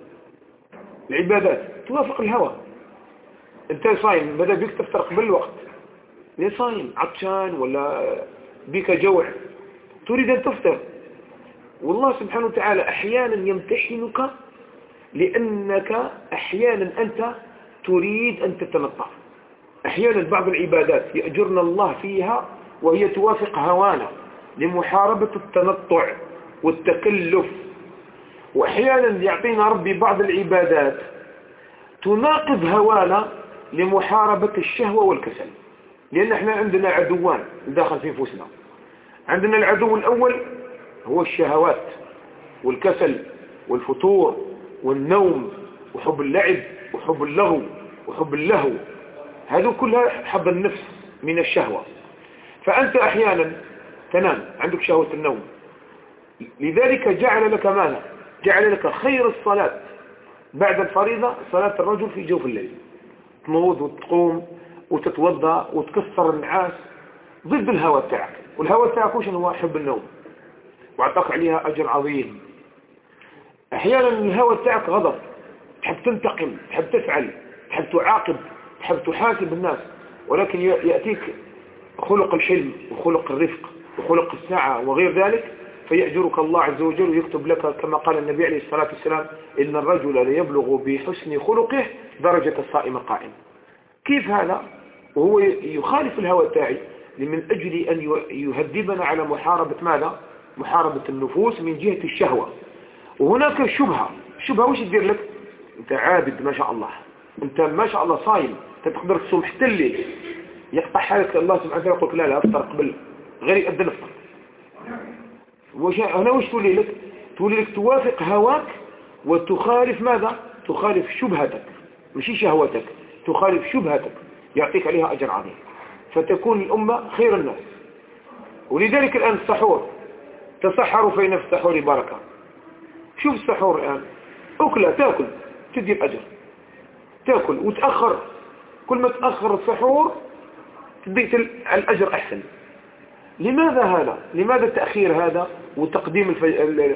Speaker 1: العبادات توافق الهوى. انت صايم بدأ بك تفطر قبل الوقت، ليه صايم؟ عطشان ولا بك جوع تريد أن تفطر. والله سبحانه وتعالى أحيانا يمتحنك لأنك أحيانا أنت تريد أن تتنطع. أحيانا بعض العبادات يأجرنا الله فيها وهي توافق هوانا لمحاربة التنطع والتكلف. وأحيانا يعطينا ربي بعض العبادات تناقض هوانا لمحاربة الشهوة والكسل. لأن احنا عندنا عدوان داخل في نفوسنا. عندنا العدو الأول هو الشهوات والكسل والفتور والنوم وحب اللعب وحب اللغو وحب اللهو. هذا كلها حب النفس من الشهوة. فأنت أحيانا تنام عندك شهوة النوم، لذلك جعل لك ماذا؟ جعل لك خير الصلاة بعد الفريضة صلاة الرجل في جوف الليل، تنوض وتقوم وتتوضأ وتكسر النعاس ضد الهوى تاعك. والهوى تاعك وش هو؟ حب النوم، وعطاك عليها أجر عظيم. أحيانا الهوى تاعك غضب، تحب تنتقم، تحب تفعل، تحب تعاقب، تحب تحاسب الناس. ولكن يأتيك خلق الحلم وخلق الرفق وخلق الساعة وغير ذلك فيأجرك الله عز وجل ويكتب لك كما قال النبي عليه الصلاة والسلام إن الرجل ليبلغ بحسن خلقه درجة الصائم القائم. كيف هذا؟ وهو يخالف الهوى التاعي من أجل أن يهدبنا على محاربة ماذا؟ محاربة النفوس من جهة الشهوة. وهناك شبهة. شبهة وش تدير لك؟ أنت عابد ما شاء الله، أنت ما شاء الله صايم، أنت تقدر تصوم حتى الليل، يقطع حالك الله سبحانه وتعالى يقول لك لا لا أفطر قبل غير يأذن أفطر. وش هنا وش تولي لك؟ تولي لك توافق هواك وتخالف ماذا؟ تخالف شبهتك، مش شهوتك، تخالف شبهتك، يعطيك عليها أجر عظيم، فتكون الأمة خير الناس. ولذلك الآن السحور، تسحروا فإن في السحور بركة. شوف السحور الآن، أكله تأكل تدي الأجر، تأكل وتأخر، كل ما تأخر السحور تدي الأجر أحسن. لماذا هذا؟ لماذا التأخير هذا وتقديم الف...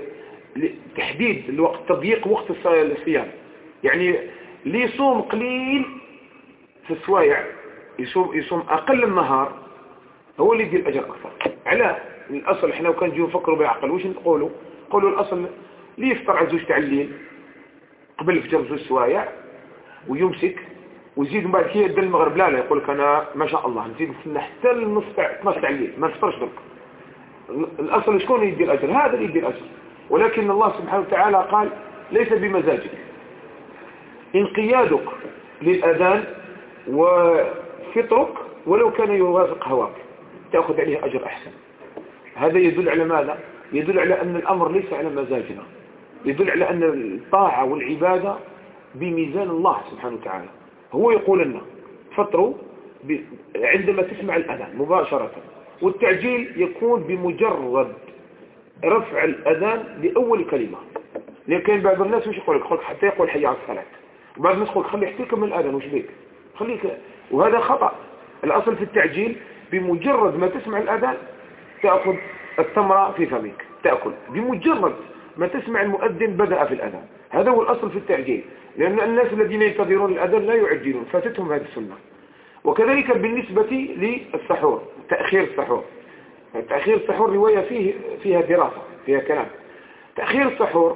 Speaker 1: تحديد الوقت، تضييق وقت الصيام؟ يعني اللي يصوم قليل في السوايع، يصوم يصوم أقل النهار، هو اللي يدير الأجر أكثر. على الأصل إحنا وكان نجيو نفكروا بالعقل وش نقولوا؟ قولوا الأصل اللي يفطر على زوج تعليل قبل الفجر زوج سوايع ويمسك ويزيد من بعد كي يدل المغرب، لا لا يقول لك أنا ما شاء الله نزيد نستنى حتى النص اثناش تعليل ما نفطرش درك. الأصل شكون يدي الأجر؟ هذا اللي يدي الأجر. ولكن الله سبحانه وتعالى قال ليس بمزاجك، انقيادك للأذان وفطرك ولو كان يوافق هواك تأخذ عليه أجر أحسن. هذا يدل على ماذا؟ يدل على أن الأمر ليس على مزاجنا، يدل على أن الطاعة والعبادة بميزان الله سبحانه وتعالى. هو يقول لنا فطروا عندما تسمع الأذان مباشرة، والتعجيل يكون بمجرد رفع الأذان لأول كلمة. لكن بعض الناس وش يقول لك؟ حتى يقول حي على الصلاة، وبعض الناس يقول خلي يحتيك من الأذان وش بيك خليك، وهذا خطأ. الأصل في التعجيل بمجرد ما تسمع الأذان تأخذ التمرة في فمك تأكل، بمجرد ما تسمع المؤذن بدأ في الأذان. هذا هو الأصل في التعجيل، لأن الناس الذين ينتظرون الأذان لا يعجلون، فاتتهم هذه السنة. وكذلك بالنسبة للسحور، تأخير السحور. تأخير السحور رواية فيه فيها دراسة، فيها كلام. تأخير السحور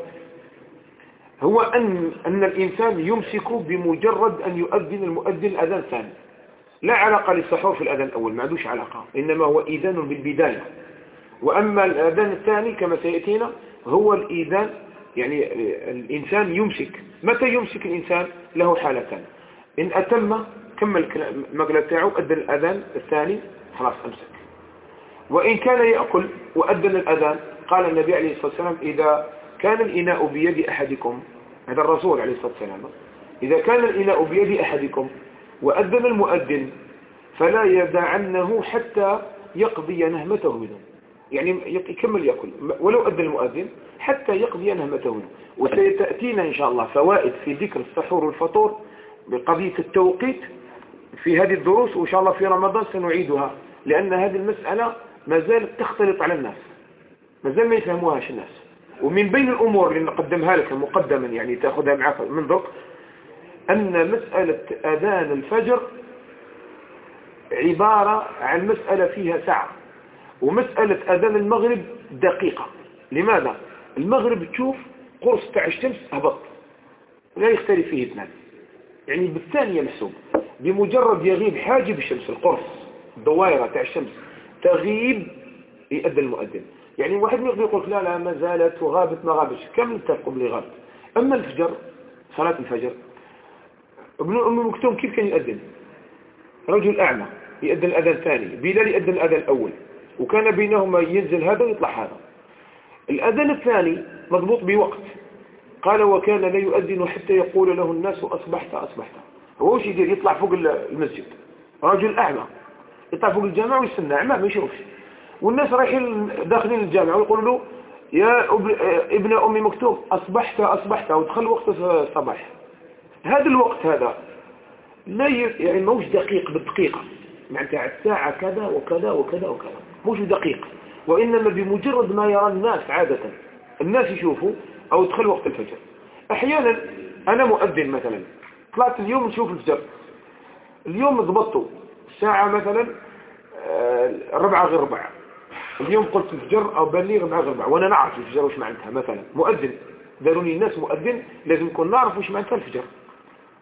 Speaker 1: هو أن أن الإنسان يمسك بمجرد أن يؤذن المؤذن الأذان الثاني. لا علاقة للسحور في الأذان الأول، ما عندوش علاقة، إنما هو إيذان بالبداية. وأما الأذان الثاني كما سيأتينا هو الإيذان، يعني الإنسان يمسك. متى يمسك الإنسان؟ له حالتان: إن أتم كمل المقلة تاعه أذن الأذان الثاني خلاص أمسك، وإن كان يأكل وأذن الأذان قال النبي عليه الصلاة والسلام إذا كان الإناء بيد أحدكم، هذا الرسول عليه الصلاة والسلام، إذا كان الإناء بيد أحدكم وأذن المؤذن فلا يدعنه حتى يقضي نهمته منه، يعني يكمل يأكل ولو أذن المؤذن حتى يقضي نهمته منه. وسيتأتينا إن شاء الله فوائد في ذكر السحور والفطور بقضية التوقيت في هذه الدروس، وإن شاء الله في رمضان سنعيدها، لأن هذه المسألة ما زالت تختلط على الناس، ما زال ما يفهموهاش الناس. ومن بين الأمور اللي نقدمها لك مقدما يعني تأخذها معك من ذوق، أن مسألة أذان الفجر عبارة عن مسألة فيها ساعة، ومسألة أذان المغرب دقيقة. لماذا؟ المغرب تشوف قرص تاع الشمس هبط لا يختلف فيه اثنان، يعني بالثانية محسوب، بمجرد يغيب حاجب الشمس القرص الدوائرة تاع الشمس تغيب يأذن المؤذن. يعني واحد يقدر يقول لا لا ما زالت وغابت ما غابتش، كم اتفقوا بلي غابت. أما الفجر صلاة الفجر ابن أم مكتوم كيف كان يأذن؟ رجل أعمى يأذن الأذان الثاني، بلال يأذن الأذان الأول، وكان بينهما ينزل هذا ويطلع هذا. الأذان الثاني مضبوط بوقت، قال وكان لا يؤذن حتى يقول له الناس أصبحت أصبحت. هو وش يدير؟ يطلع فوق المسجد، رجل أعمى يطلع فوق الجامع ويستنى أعمى ما يشوفش، والناس رايحين داخلين الجامع ويقولوا له يا ابن أم مكتوم أصبحت أصبحت، ودخل وقت الصباح. هذا الوقت هذا لا يعني موش دقيق بالدقيقة، معناتها الساعة كذا وكذا وكذا وكذا، موش دقيق، وإنما بمجرد ما يرى الناس عادة الناس يشوفوا أو دخل وقت الفجر. أحيانا أنا مؤذن مثلا طلعت اليوم نشوف الفجر، اليوم ضبطته الساعة مثلا ربعة غير ربعة، اليوم قلت الفجر أو بان لي ربعة غير ربعة، وأنا نعرف الفجر وش معناتها. مثلا مؤذن داروني الناس مؤذن لازم نكون نعرف وش معناتها الفجر.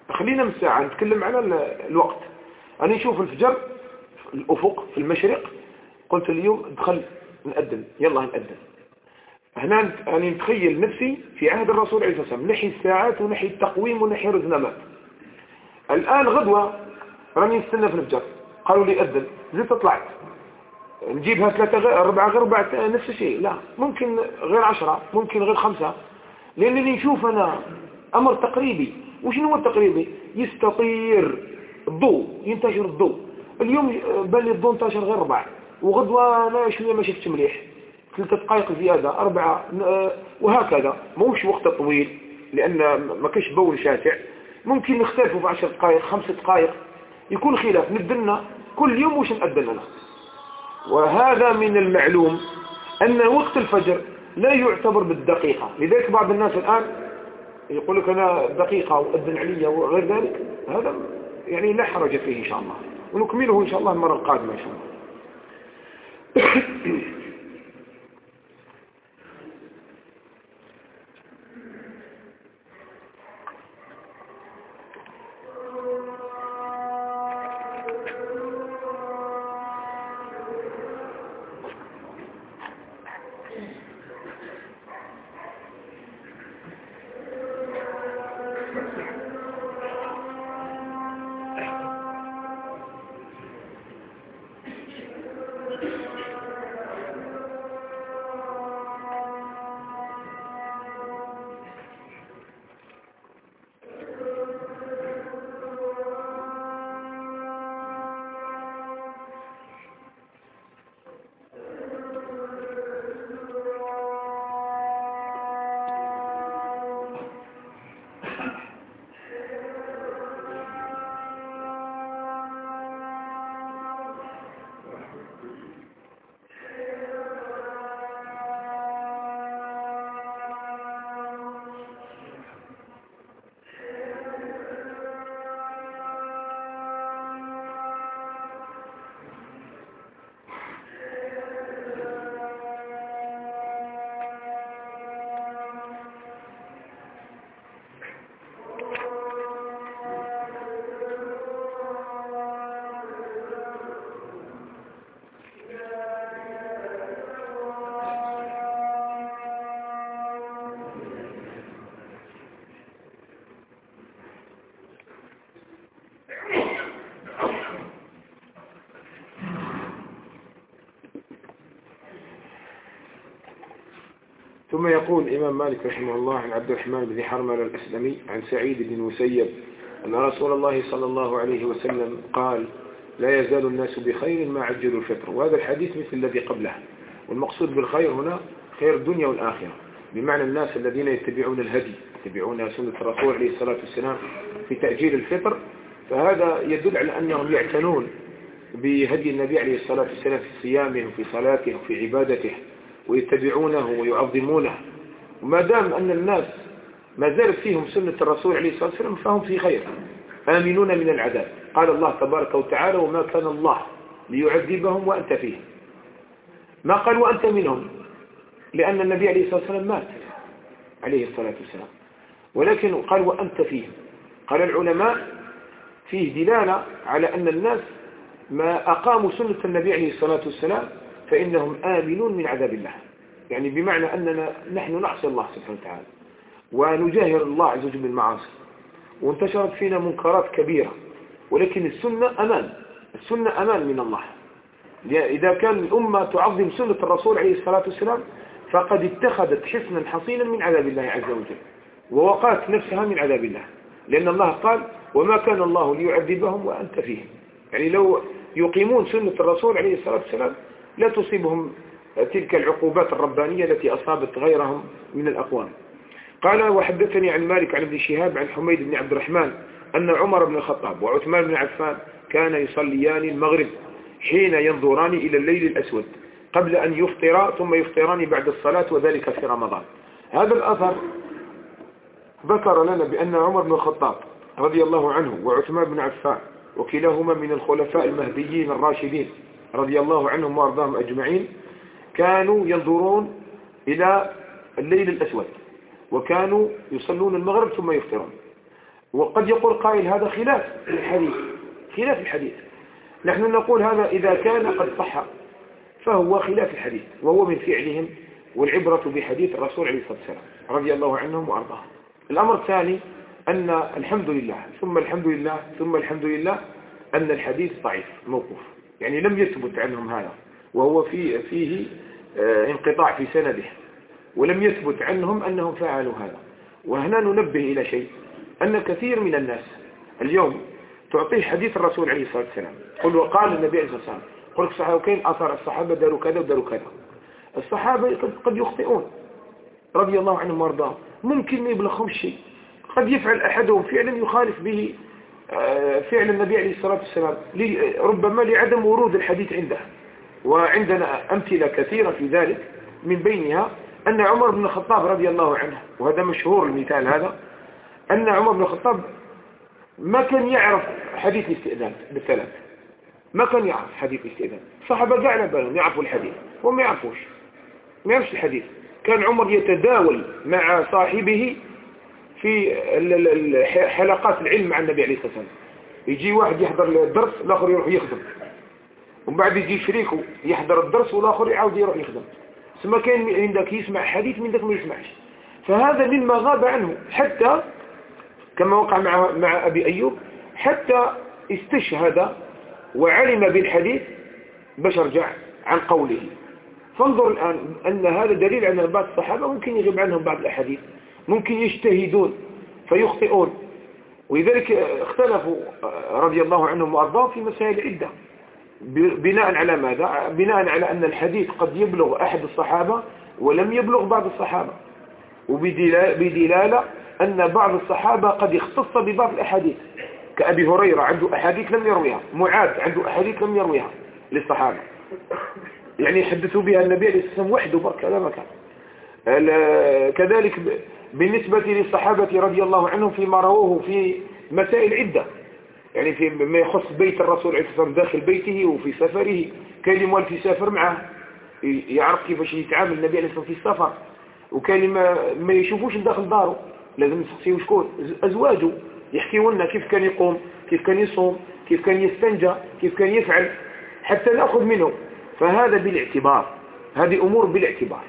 Speaker 1: خلينا من ساعة نتكلم على الوقت. أنا نشوف الفجر في الأفق في المشرق، قلت اليوم ادخل نأذن، يلا نأذن. هنا أنا نتخيل نفسي في عهد الرسول عليه الصلاة والسلام، نحي الساعات ونحي التقويم ونحي الرزنامات. الآن غدوة راني نستنى في الفجر، قالوا لي أذن، زدت طلعت نجيبها ثلاثة غير أربعة غير بعد نفس الشيء، لا ممكن غير عشرة، ممكن غير خمسة، لأنني نشوف أنا أمر تقريبي. وشنو هو التقريبي؟ يستطير الضوء، ينتشر الضوء. اليوم بل الضوء انتشر غير ربع، وغدوة أنا شوية ما شفتش مليح، ثلاثة دقائق زيادة، أربعة، وهكذا. موش وقت طويل لأن ما كاش بول شاسع، ممكن نختلفوا في عشر دقائق خمس دقائق، يكون خلاف. ندنا كل يوم وش نأذن أنا. وهذا من المعلوم أن وقت الفجر لا يعتبر بالدقيقة. لذلك بعض الناس الآن يقول لك أنا دقيقة وأذن عليا وغير ذلك، هذا يعني لا حرج فيه إن شاء الله، ونكمله إن شاء الله المرة القادمة إن شاء الله. ثم يقول الإمام مالك رحمه الله عن عبد الرحمن بن حرملة الأسلمي عن سعيد بن مسيب أن رسول الله صلى الله عليه وسلم قال: لا يزال الناس بخير ما عجلوا الفطر. وهذا الحديث مثل الذي قبله، والمقصود بالخير هنا خير الدنيا والآخرة، بمعنى الناس الذين يتبعون الهدي، يتبعون سنة الرسول عليه الصلاة والسلام في تأجيل الفطر، فهذا يدل على أنهم يعتنون بهدي النبي عليه الصلاة والسلام في صيامه وفي صلاته وفي عبادته، ويتبعونه ويعظمونه. وما دام أن الناس ما زالت فيهم سنة الرسول عليه الصلاة والسلام فهم في خير، آمنون من العذاب. قال الله تبارك وتعالى: وما كان الله ليعذبهم وأنت فيهم. ما قال وأنت منهم، لأن النبي عليه الصلاة والسلام مات عليه الصلاة والسلام، ولكن قال وأنت فيهم. قال العلماء فيه دلالة على أن الناس ما أقاموا سنة النبي عليه الصلاة والسلام فإنهم آمنون من عذاب الله، يعني بمعنى أننا نحن نعصي الله سبحانه وتعالى ونجاهر الله عز وجل بالمعاصي، وانتشرت فينا منكرات كبيرة، ولكن السنة أمان، السنة أمان من الله. إذا كان الأمة تعظم سنة الرسول عليه الصلاة والسلام فقد اتخذت حصنا حصينا من عذاب الله عز وجل، ووقعت نفسها من عذاب الله، لأن الله قال: وما كان الله ليعذبهم وأنت فيهم. يعني لو يقيمون سنة الرسول عليه الصلاة والسلام لا تصيبهم تلك العقوبات الربانية التي أصابت غيرهم من الأقوام. قال: وحدثني عن مالك عن ابن شهاب عن حميد بن عبد الرحمن أن عمر بن الخطاب وعثمان بن عفان كان يصليان المغرب حين ينظران إلى الليل الأسود قبل أن يفطرا، ثم يفطران بعد الصلاة، وذلك في رمضان. هذا الأثر ذكر لنا بأن عمر بن الخطاب رضي الله عنه وعثمان بن عفان وكلاهما من الخلفاء المهديين الراشدين رضي الله عنهم وارضاهم أجمعين كانوا ينظرون إلى الليل الأسود، وكانوا يصلون المغرب ثم يفطرون. وقد يقول قائل هذا خلاف الحديث، خلاف الحديث. نحن نقول هذا إذا كان قد صح فهو خلاف الحديث، وهو من فعلهم، والعبرة بحديث الرسول عليه الصلاة والسلام رضي الله عنهم وأرضاهم. الأمر الثاني أن الحمد لله ثم الحمد لله ثم الحمد لله أن الحديث ضعيف موقوف، يعني لم يثبت عنهم هذا، وهو فيه, فيه انقطاع في سنده، ولم يثبت عنهم أنهم فعلوا هذا. وهنا ننبه إلى شيء، أن كثير من الناس اليوم تعطيه حديث الرسول عليه الصلاة والسلام، قل وقال النبي عليه الصلاة والسلام، قل الصحابة وكين أثر الصحابة داروا كذا وداروا كذا. الصحابة قد يخطئون رضي الله عنهم وارضاهم، ممكن ما يبلغهم شيء، قد يفعل أحدهم فعلا يخالف به فعل النبي عليه الصلاة والسلام، ربما لعدم ورود الحديث عنده. وعندنا أمثلة كثيرة في ذلك، من بينها أن عمر بن الخطاب رضي الله عنه، وهذا مشهور المثال هذا، أن عمر بن الخطاب ما كان يعرف حديث الاستئذان بالثلاث، ما كان يعرف حديث الاستئذان. الصحابة قاعد على بالهم يعرفوا الحديث، هم ما يعرفوش، ما يعرفش الحديث. كان عمر يتداول مع صاحبه في حلقات العلم مع النبي عليه الصلاة والسلام، يجي واحد يحضر الدرس الآخر يروح يخدم، ومن بعد يجي شريكه يحضر الدرس والآخر يعاود يروح يخدم. ثم كان من ذاك يسمع حديث من ذاك ما يسمعش. فهذا مما غاب عنه، حتى كما وقع مع مع أبي أيوب، حتى استشهد وعلم بالحديث باش رجع عن قوله. فانظر الآن أن هذا دليل أن بعض الصحابة ممكن يغيب عنهم بعض الأحاديث، ممكن يجتهدون فيخطئون، ولذلك اختلفوا رضي الله عنهم وأرضاهم في مسائل عدة، بناء على ماذا؟ بناء على أن الحديث قد يبلغ أحد الصحابة ولم يبلغ بعض الصحابة، وبدلالة أن بعض الصحابة قد يختص ببعض الأحاديث، كأبي هريرة عنده أحاديث لم يرويها، معاذ عنده أحاديث لم يرويها للصحابة، يعني يحدثوا بها النبي عليه الصلاة والسلام وحده برك لا مكان. كذلك بالنسبة للصحابة رضي الله عنهم فيما رووه في مسائل عدة، يعني في ما يخص بيت الرسول عليه الصلاة والسلام داخل بيته وفي سفره، كان موالف يسافر معه يعرف كيفاش يتعامل النبي عليه الصلاة والسلام في السفر، وكان ما, ما يشوفوش داخل داره، لازم نسقسيه شكون أزواجه يحكيوا لنا كيف كان يقوم، كيف كان يصوم، كيف كان يستنجى، كيف كان يفعل، حتى نأخذ منه. فهذا بالاعتبار، هذه أمور بالاعتبار.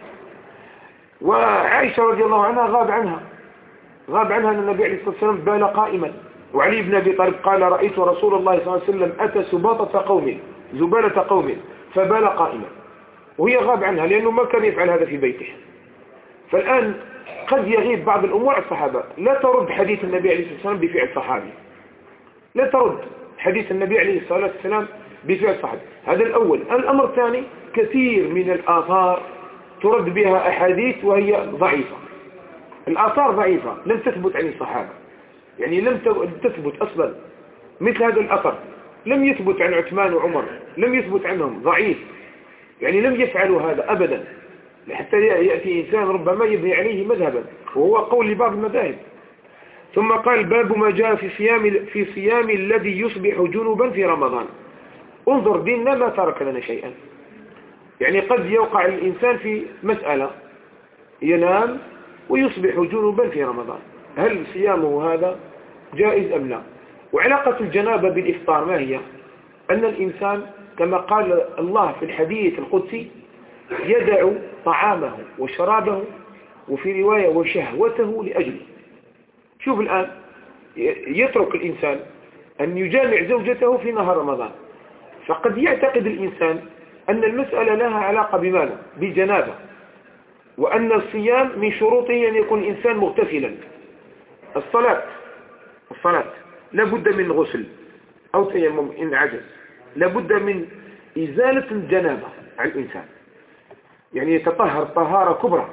Speaker 1: وعائشة رضي الله عنها غاب عنها غاب عنها أن النبي عليه الصلاة والسلام بال قائما، وعلي بن أبي طالب قال رأيت رسول الله صلى الله عليه وسلم أتى سباطة قوم زبالة قوم فبال قائما، وهي غاب عنها لأنه ما كان يفعل هذا في بيته. فالآن قد يغيب بعض الأمور على الصحابة، لا ترد حديث النبي عليه الصلاة والسلام بفعل صحابي، لا ترد حديث النبي عليه الصلاة والسلام بفعل صحابي. هذا الأول. الأمر الثاني، كثير من الآثار ترد بها أحاديث وهي ضعيفة، الآثار ضعيفة لم تثبت عن الصحابة، يعني لم تثبت أصلا. مثل هذا الأثر لم يثبت عن عثمان وعمر، لم يثبت عنهم، ضعيف، يعني لم يفعلوا هذا أبدا، حتى يأتي إنسان ربما يبني عليه مذهبا، وهو قول لبعض المذاهب. ثم قال باب ما جاء في صيام في صيام الذي يصبح جنبا في رمضان. انظر، ديننا ما ترك لنا شيئا، يعني قد يوقع الإنسان في مسألة ينام ويصبح جنبا في رمضان، هل صيامه هذا جائز أم لا؟ وعلاقة الجنابة بالإفطار ما هي؟ أن الإنسان كما قال الله في الحديث القدسي يدع طعامه وشرابه، وفي رواية وشهوته لأجله. شوف الآن، يترك الإنسان أن يجامع زوجته في نهار رمضان، فقد يعتقد الإنسان أن المسألة لها علاقة بماذا؟ بالجنابة، وأن الصيام من شروطه أن يكون الإنسان مغتسلا. الصلاة الصلاة لابد من غسل أو تيمم إن عجز، لابد من إزالة الجنابة عن الإنسان، يعني يتطهر طهارة كبرى.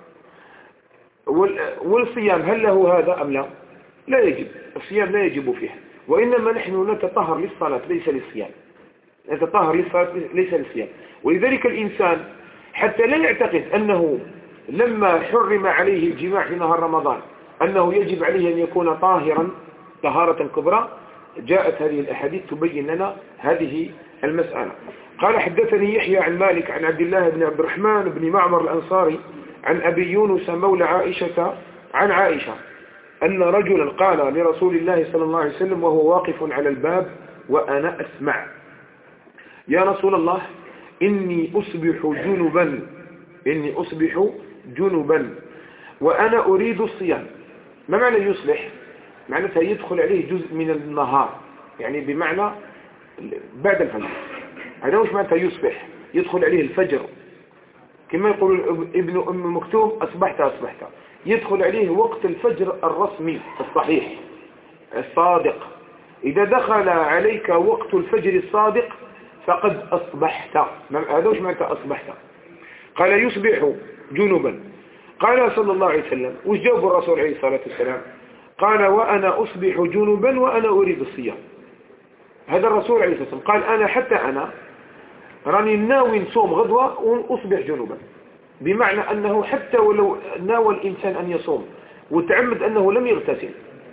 Speaker 1: والصيام هل له هذا أم لا؟ لا يجب، الصيام لا يجب فيه، وإنما نحن نتطهر للصلاة ليس للصيام، نتطهر للصلاة ليس للصيام. ولذلك الإنسان حتى لا يعتقد أنه لما حرم عليه الجماع في نهار رمضان أنه يجب عليه أن يكون طاهرا طهارة كبرى، جاءت هذه الأحاديث تبين لنا هذه المسألة. قال حدثني يحيى عن مالك عن عبد الله بن عبد الرحمن بن معمر الأنصاري عن أبي يونس مولى عائشة عن عائشة أن رجلا قال لرسول الله صلى الله عليه وسلم وهو واقف على الباب وأنا أسمع: يا رسول الله إني أصبح جنبا إني أصبح جنبا وأنا أريد الصيام. ما معنى يصبح؟ معناتها يدخل عليه جزء من النهار، يعني بمعنى بعد الفجر. هذا وش معناتها يصبح؟ يدخل عليه الفجر، كما يقول ابن أم مكتوم: أصبحت أصبحت. يدخل عليه وقت الفجر الرسمي الصحيح الصادق. إذا دخل عليك وقت الفجر الصادق فقد أصبحت. هذا وش معناتها أصبحت؟ قال: يصبح جنبا. قال صلى الله عليه وسلم، وش جاوب الرسول عليه الصلاة والسلام؟ قال: وأنا أصبح جنبا وأنا أريد الصيام. هذا الرسول عليه الصلاة والسلام قال: أنا حتى أنا راني ناوي نصوم غدوة وأصبح جنبا، بمعنى أنه حتى ولو ناوى الإنسان أن يصوم وتعمد أنه لم يغتسل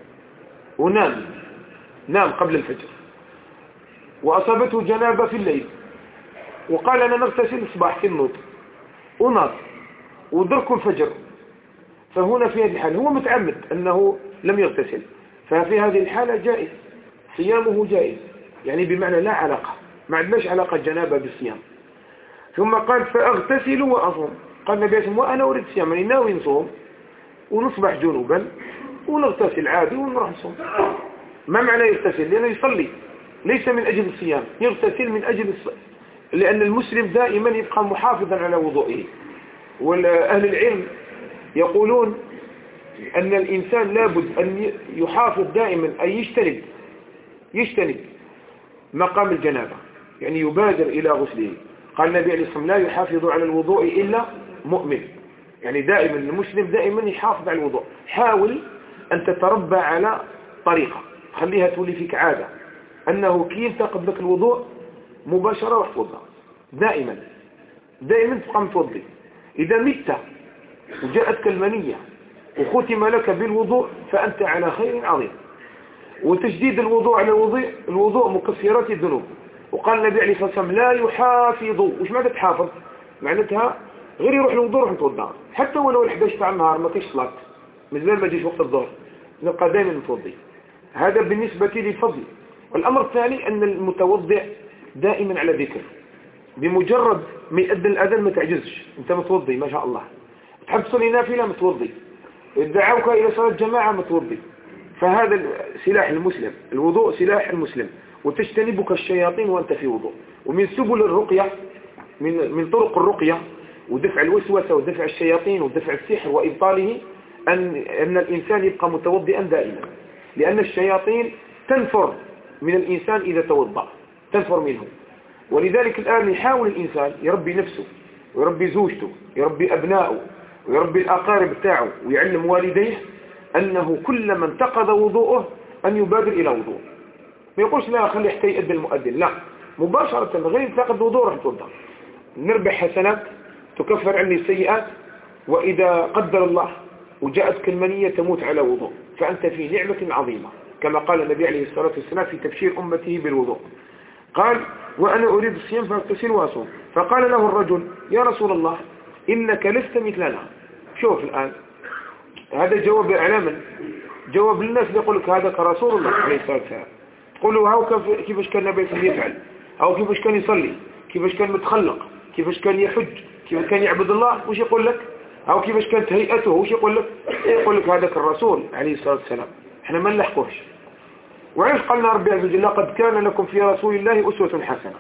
Speaker 1: ونام نام قبل الفجر وأصابته جنابة في الليل وقال: أنا نغتسل الصباح في النوط وناط ودرك الفجر، فهنا في هذه الحالة هو متعمد أنه لم يغتسل، ففي هذه الحالة جائز صيامه جائز، يعني بمعنى لا علاقة، ما عندناش علاقة الجنابة بالصيام. ثم قال: فأغتسل وأصوم. قال النبي عليه الصلاة والسلام: وأنا أريد الصيام، يعني ناوي نصوم ونصبح جنوبا ونغتسل عادي ونروح نصوم. ما معنى يغتسل؟ لأنه يصلي ليس من أجل الصيام، يغتسل من أجل الصيام، لأن المسلم دائما يبقى محافظا على وضوئه. والأهل العلم يقولون أن الإنسان لابد أن يحافظ دائما، أن يجتنب يجتنب مقام الجنابة، يعني يبادر إلى غسله. قال النبي عليه الصلاة والسلام: لا يحافظ على الوضوء إلا مؤمن. يعني دائما المسلم دائما يحافظ على الوضوء. حاول أن تتربى على طريقة، خليها تولي فيك عادة، أنه كي ينتقد لك الوضوء مباشرة وتوضأ دائما دائما تبقى متوضي. إذا مت وجاءتك المنية وختم لك بالوضوء فأنت على خير عظيم. وتجديد الوضوء على الوضوء الوضوء مكفرات الذنوب. وقال النبي عليه الصلاة والسلام: لا يحافظ. وش معنى تحافظ؟ معناتها غير يروح الوضوء يروح نتوضا، حتى ولو الحداش تاع النهار ما كاينش صلاة، مازال ما جيش وقت الظهر، نبقى دائما متوضي. هذا بالنسبة للفضل. والأمر الثاني أن المتوضئ دائما على ذكر، بمجرد ما يأذن الأذان ما تعجزش، أنت متوضي ما شاء الله. تحب تصلي نافلة متوضي، دعوك إلى صلاة جماعة متوضي. فهذا سلاح المسلم، الوضوء سلاح المسلم. وتجتنبك الشياطين وأنت في وضوء. ومن سبل الرقية، من من طرق الرقية ودفع الوسوسة ودفع الشياطين ودفع السحر وإبطاله أن أن الإنسان يبقى متوضئا دائما، لأن الشياطين تنفر من الإنسان إذا توضأ، تنفر منه. ولذلك الآن يحاول الإنسان يربي نفسه ويربي زوجته ويربي أبنائه ويربي الأقارب بتاعه ويعلم والديه أنه كلما انتقض وضوءه أن يبادر إلى وضوء. ما يقولش لا خلي حتى يؤذن المؤذن، لا، مباشرة غير ينتقض وضوء راح توضأ. نربح حسنات تكفر عني السيئات، وإذا قدر الله وجاءتك المنية تموت على وضوء فأنت في نعمة عظيمة، كما قال النبي عليه الصلاة والسلام في تبشير أمته بالوضوء. قال: وأنا أريد الصيام فاغتسل وأصوم. فقال له الرجل: يا رسول الله إنك لست مثلنا. شوف الآن هذا جواب إعلاما، جواب للناس اللي يقول لك هذا كرسول الله عليه الصلاة والسلام. تقول له هاو كيفاش كان النبي يفعل، أو كيفاش كان يصلي، كيفاش كان متخلق، كيفاش كان يحج، كيفاش كان يعبد الله، وش يقول لك؟ أو كيفاش كانت هيئته، وش يقول لك؟ يقول لك هذا كالرسول عليه الصلاة والسلام. احنا ما نلحقوش. وعيش قالنا ربي عز وجل: لقد كان لكم في رسول الله أسوة حسنة.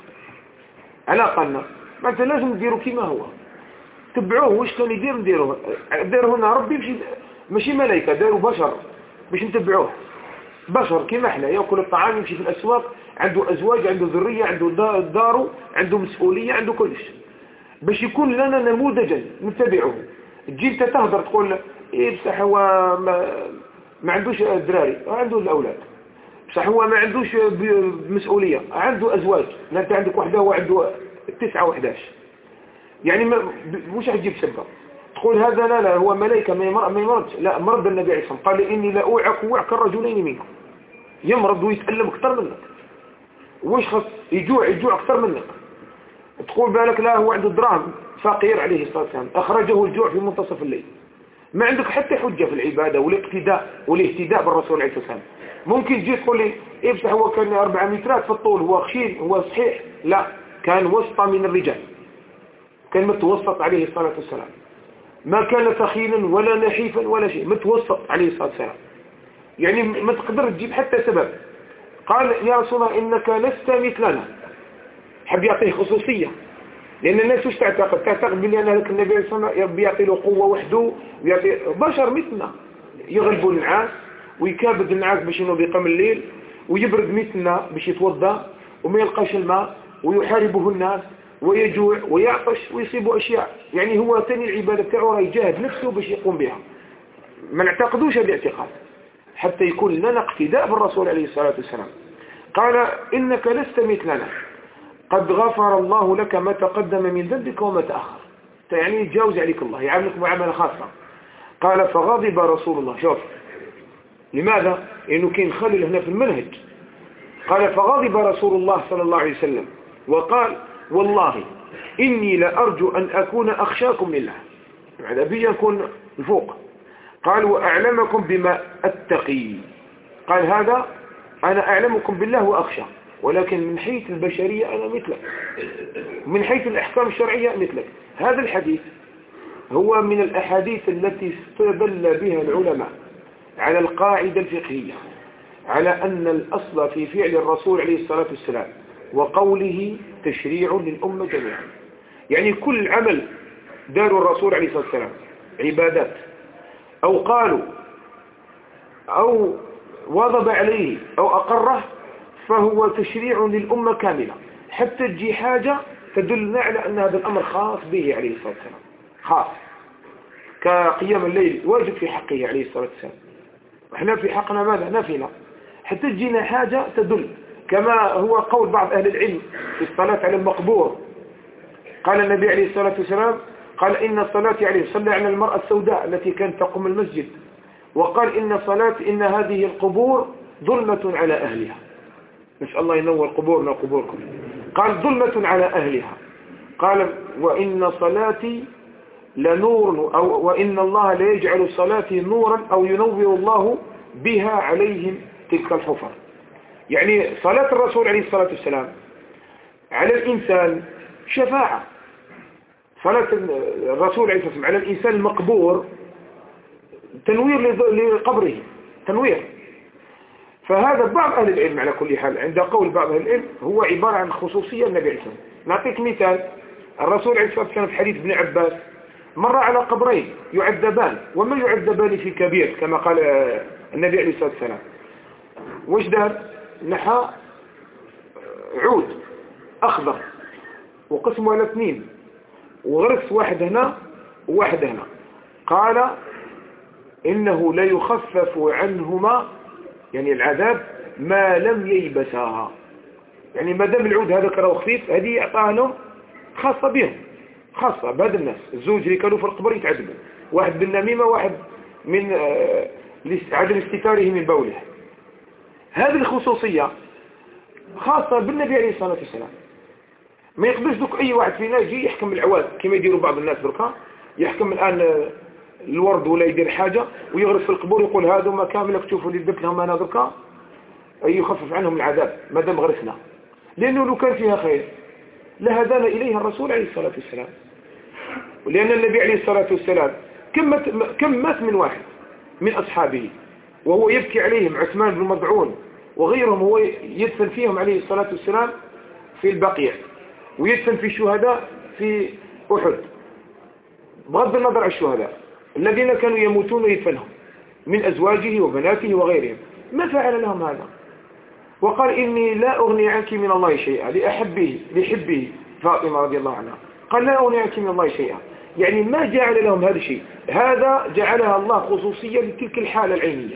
Speaker 1: ألا قالنا ما أنت لازم نديروا كما هو، تبعوه واش كان يدير نديروه. دار هنا ربي ماشي ماشي ملائكة، داروا بشر باش نتبعوه. بشر كما احنا، يأكل الطعام، يمشي في الأسواق، عنده أزواج، عنده ذرية، عنده داره، عنده مسؤولية، عنده كل شيء، باش يكون لنا نموذجا نتبعه. تجي انت تهدر تقول ايه بصح هو ما, ما عندوش دراري، عنده الأولاد، بصح هو ما عندوش مسؤولية، عنده أزواج، انت عندك وحده وعنده تسعة وحداش، يعني مش هتجيب سبب تقول هذا لا لا هو ملائكة ما يمرضش. لا، مرض النبي عليه الصلاة والسلام قال: إني لا أوعك وعك الرجلين منكم. يمرض ويتألم أكثر منك، وش خص يجوع يجوع أكثر منك. تقول بالك لا هو عنده دراهم، فقير عليه الصلاة والسلام، أخرجه الجوع في منتصف الليل، ما عندك حتى حجة في العبادة والاقتداء والاهتداء بالرسول عليه الصلاة والسلام. ممكن تجي تقول لي إيه بصح هو كان أربعة مترات في الطول، هو خشين، هو صحيح. لا، كان وسط من الرجال، كان متوسط عليه الصلاة والسلام، ما كان ثخينا ولا نحيفا ولا شيء، متوسط عليه الصلاة والسلام. يعني ما تقدر تجيب حتى سبب. قال يا رسول الله إنك لست مثلنا، حب يعطيه خصوصية، لأن الناس وش تعتقد؟ تعتقد بأن هذاك النبي صلى الله عليه وسلم بيعطي له قوة وحده، ويعطي بشر مثلنا، يغلبوا النعاس ويكابد النعاس باش انه بيقام الليل، ويبرد مثلنا باش يتوضا وما يلقاش الماء، ويحاربه الناس ويجوع ويعطش ويصيبه أشياء. يعني هو ثاني العبادة بتاعه راه يجاهد نفسه باش يقوم بها. ما نعتقدوش باعتقاد حتى يكون لنا اقتداء بالرسول عليه الصلاة والسلام. قال إنك لست مثلنا قد غفر الله لك ما تقدم من ذنبك وما تأخر. يعني يتجاوز عليك الله، يعاملك معاملة خاصة. قال فغضب رسول الله. شوف لماذا؟ لأنه كان خلل هنا في المنهج. قال فغضب رسول الله صلى الله عليه وسلم وقال والله إني لأرجو أن أكون أخشاكم لله، هذا بي يكون الفوق. قال وأعلمكم بما أتقي. قال هذا أنا أعلمكم بالله وأخشى، ولكن من حيث البشرية أنا مثلك، من حيث الأحكام الشرعية مثلك. هذا الحديث هو من الأحاديث التي استدل بها العلماء على القاعدة الفقهية على أن الأصل في فعل الرسول عليه الصلاة والسلام وقوله تشريع للأمة جميعا. يعني كل عمل دار الرسول عليه الصلاة والسلام عبادات أو قالوا أو واظب عليه أو أقره فهو تشريع للأمة كاملة، حتى تجي حاجة تدلنا على أن هذا الأمر خاص به عليه الصلاة والسلام، خاص كقيام الليل واجب في حقه عليه الصلاة والسلام، وإحنا في حقنا ماذا؟ نافلة. حتى تجينا حاجة تدل، كما هو قول بعض أهل العلم في الصلاة على المقبور. قال النبي عليه الصلاة والسلام قال إن الصلاة عليه صلى على المرأة السوداء التي كانت تقوم المسجد، وقال إن صلاة إن هذه القبور ظلمة على أهلها. نسأل الله ينور قبورنا وقبوركم. قال ظلمة على أهلها. قال وإن صلاتي لنور أو وإن الله لا يجعل صلاتي نورا أو ينور الله بها عليهم تلك الحفر. يعني صلاة الرسول عليه الصلاة والسلام على الإنسان شفاعة. صلاة الرسول عليه الصلاة والسلام على الإنسان المقبور تنوير لقبره، تنوير. فهذا بعض أهل العلم على كل حال عند قول بعض أهل العلم هو عبارة عن خصوصية النبي عليه الصلاة والسلام. نعطيك مثال. الرسول عليه الصلاة والسلام في حديث ابن عباس مر على قبرين يعذبان وما يعذبان في كبير كما قال النبي عليه الصلاة والسلام. وش دار؟ نحى عود أخضر وقسمه على اثنين وغرس واحد هنا وواحد هنا. قال إنه لا يخفف عنهما يعني العذاب ما لم ييبسا. يعني ما دام العود هذا كراه خفيف هذه أعطاها لهم خاصة بهم، خاصة بهذا الناس الزوج اللي كانوا في القبر يتعذبوا، واحد بالنميمة واحد من عدم استتاره من بوله. هذه الخصوصية خاصة بالنبي عليه الصلاة والسلام. ما يقدرش دوك أي واحد فينا يجي يحكم العواد كما يديروا بعض الناس بركا، يحكم الآن الورد ولا يدير حاجة ويغرس في القبور يقول هذا ما كامل تشوفوا اللي درت لهم أنا بركا أي يخفف عنهم العذاب ما دام غرسنا، لأنه لو كان فيها خير لهدانا إليها الرسول عليه الصلاة والسلام. ولأن النبي عليه الصلاة والسلام كم كم مات من واحد من أصحابه وهو يبكي عليهم، عثمان بن مضعون وغيرهم هو يدفن فيهم عليه الصلاة والسلام في البقيع، ويدفن في الشهداء في أحد، بغض النظر عن الشهداء الذين كانوا يموتون ويدفنهم من أزواجه وبناته وغيرهم. ما فعل لهم هذا؟ وقال إني لا أغني عنك من الله شيئا لأحبه لحبه فاطمة رضي الله عنها. قال لا أغني عنك من الله شيئا، يعني ما جعل لهم هذا الشيء، هذا جعلها الله خصوصية لتلك الحالة العينية.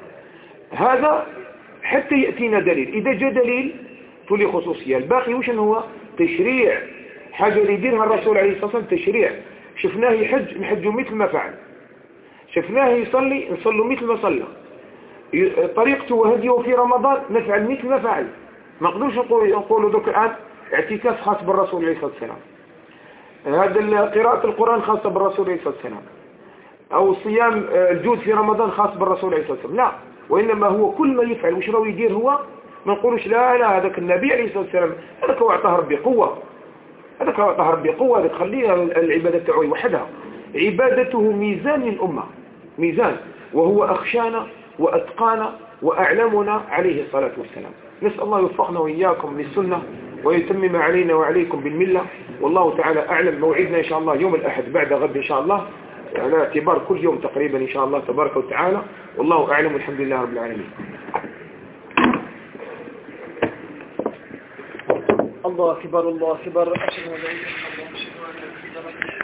Speaker 1: هذا حتى يأتينا دليل، إذا جاء دليل تولي خصوصية. الباقي وش هو؟ تشريع، حاجة اللي يديرها الرسول عليه الصلاة والسلام تشريع. شفناه يحج نحجه مثل ما فعل، شفناه يصلي نصلوا مثل ما صلى، طريقته وهديه في رمضان نفعل مثل ما فعل. ما نقدرش نقولوا ذوك الآن اعتكاف خاص بالرسول عليه الصلاة والسلام، هذا قراءة القرآن خاصة بالرسول عليه الصلاة والسلام، أو صيام الجود في رمضان خاص بالرسول عليه الصلاة والسلام، لا، وإنما هو كل ما يفعل وش راهو يدير هو، ما نقولوش لا لا هذاك النبي عليه الصلاة والسلام هذاك هو أعطاه ربي قوة، هذاك هو أعطاه ربي قوة، هذاك خليها العبادة تاعو وحدها. عبادته ميزان للأمة، ميزان، وهو أخشانا وأتقانا وأعلمنا عليه الصلاة والسلام. نسأل الله يوفقنا وإياكم للسنة ويتمم علينا وعليكم بالملة، والله تعالى أعلم. موعدنا إن شاء الله يوم الأحد بعد غد إن شاء الله، على اعتبار كل يوم تقريبا إن شاء الله تبارك وتعالى، والله أعلم والحمد لله رب العالمين.
Speaker 2: الله أكبر الله أكبر.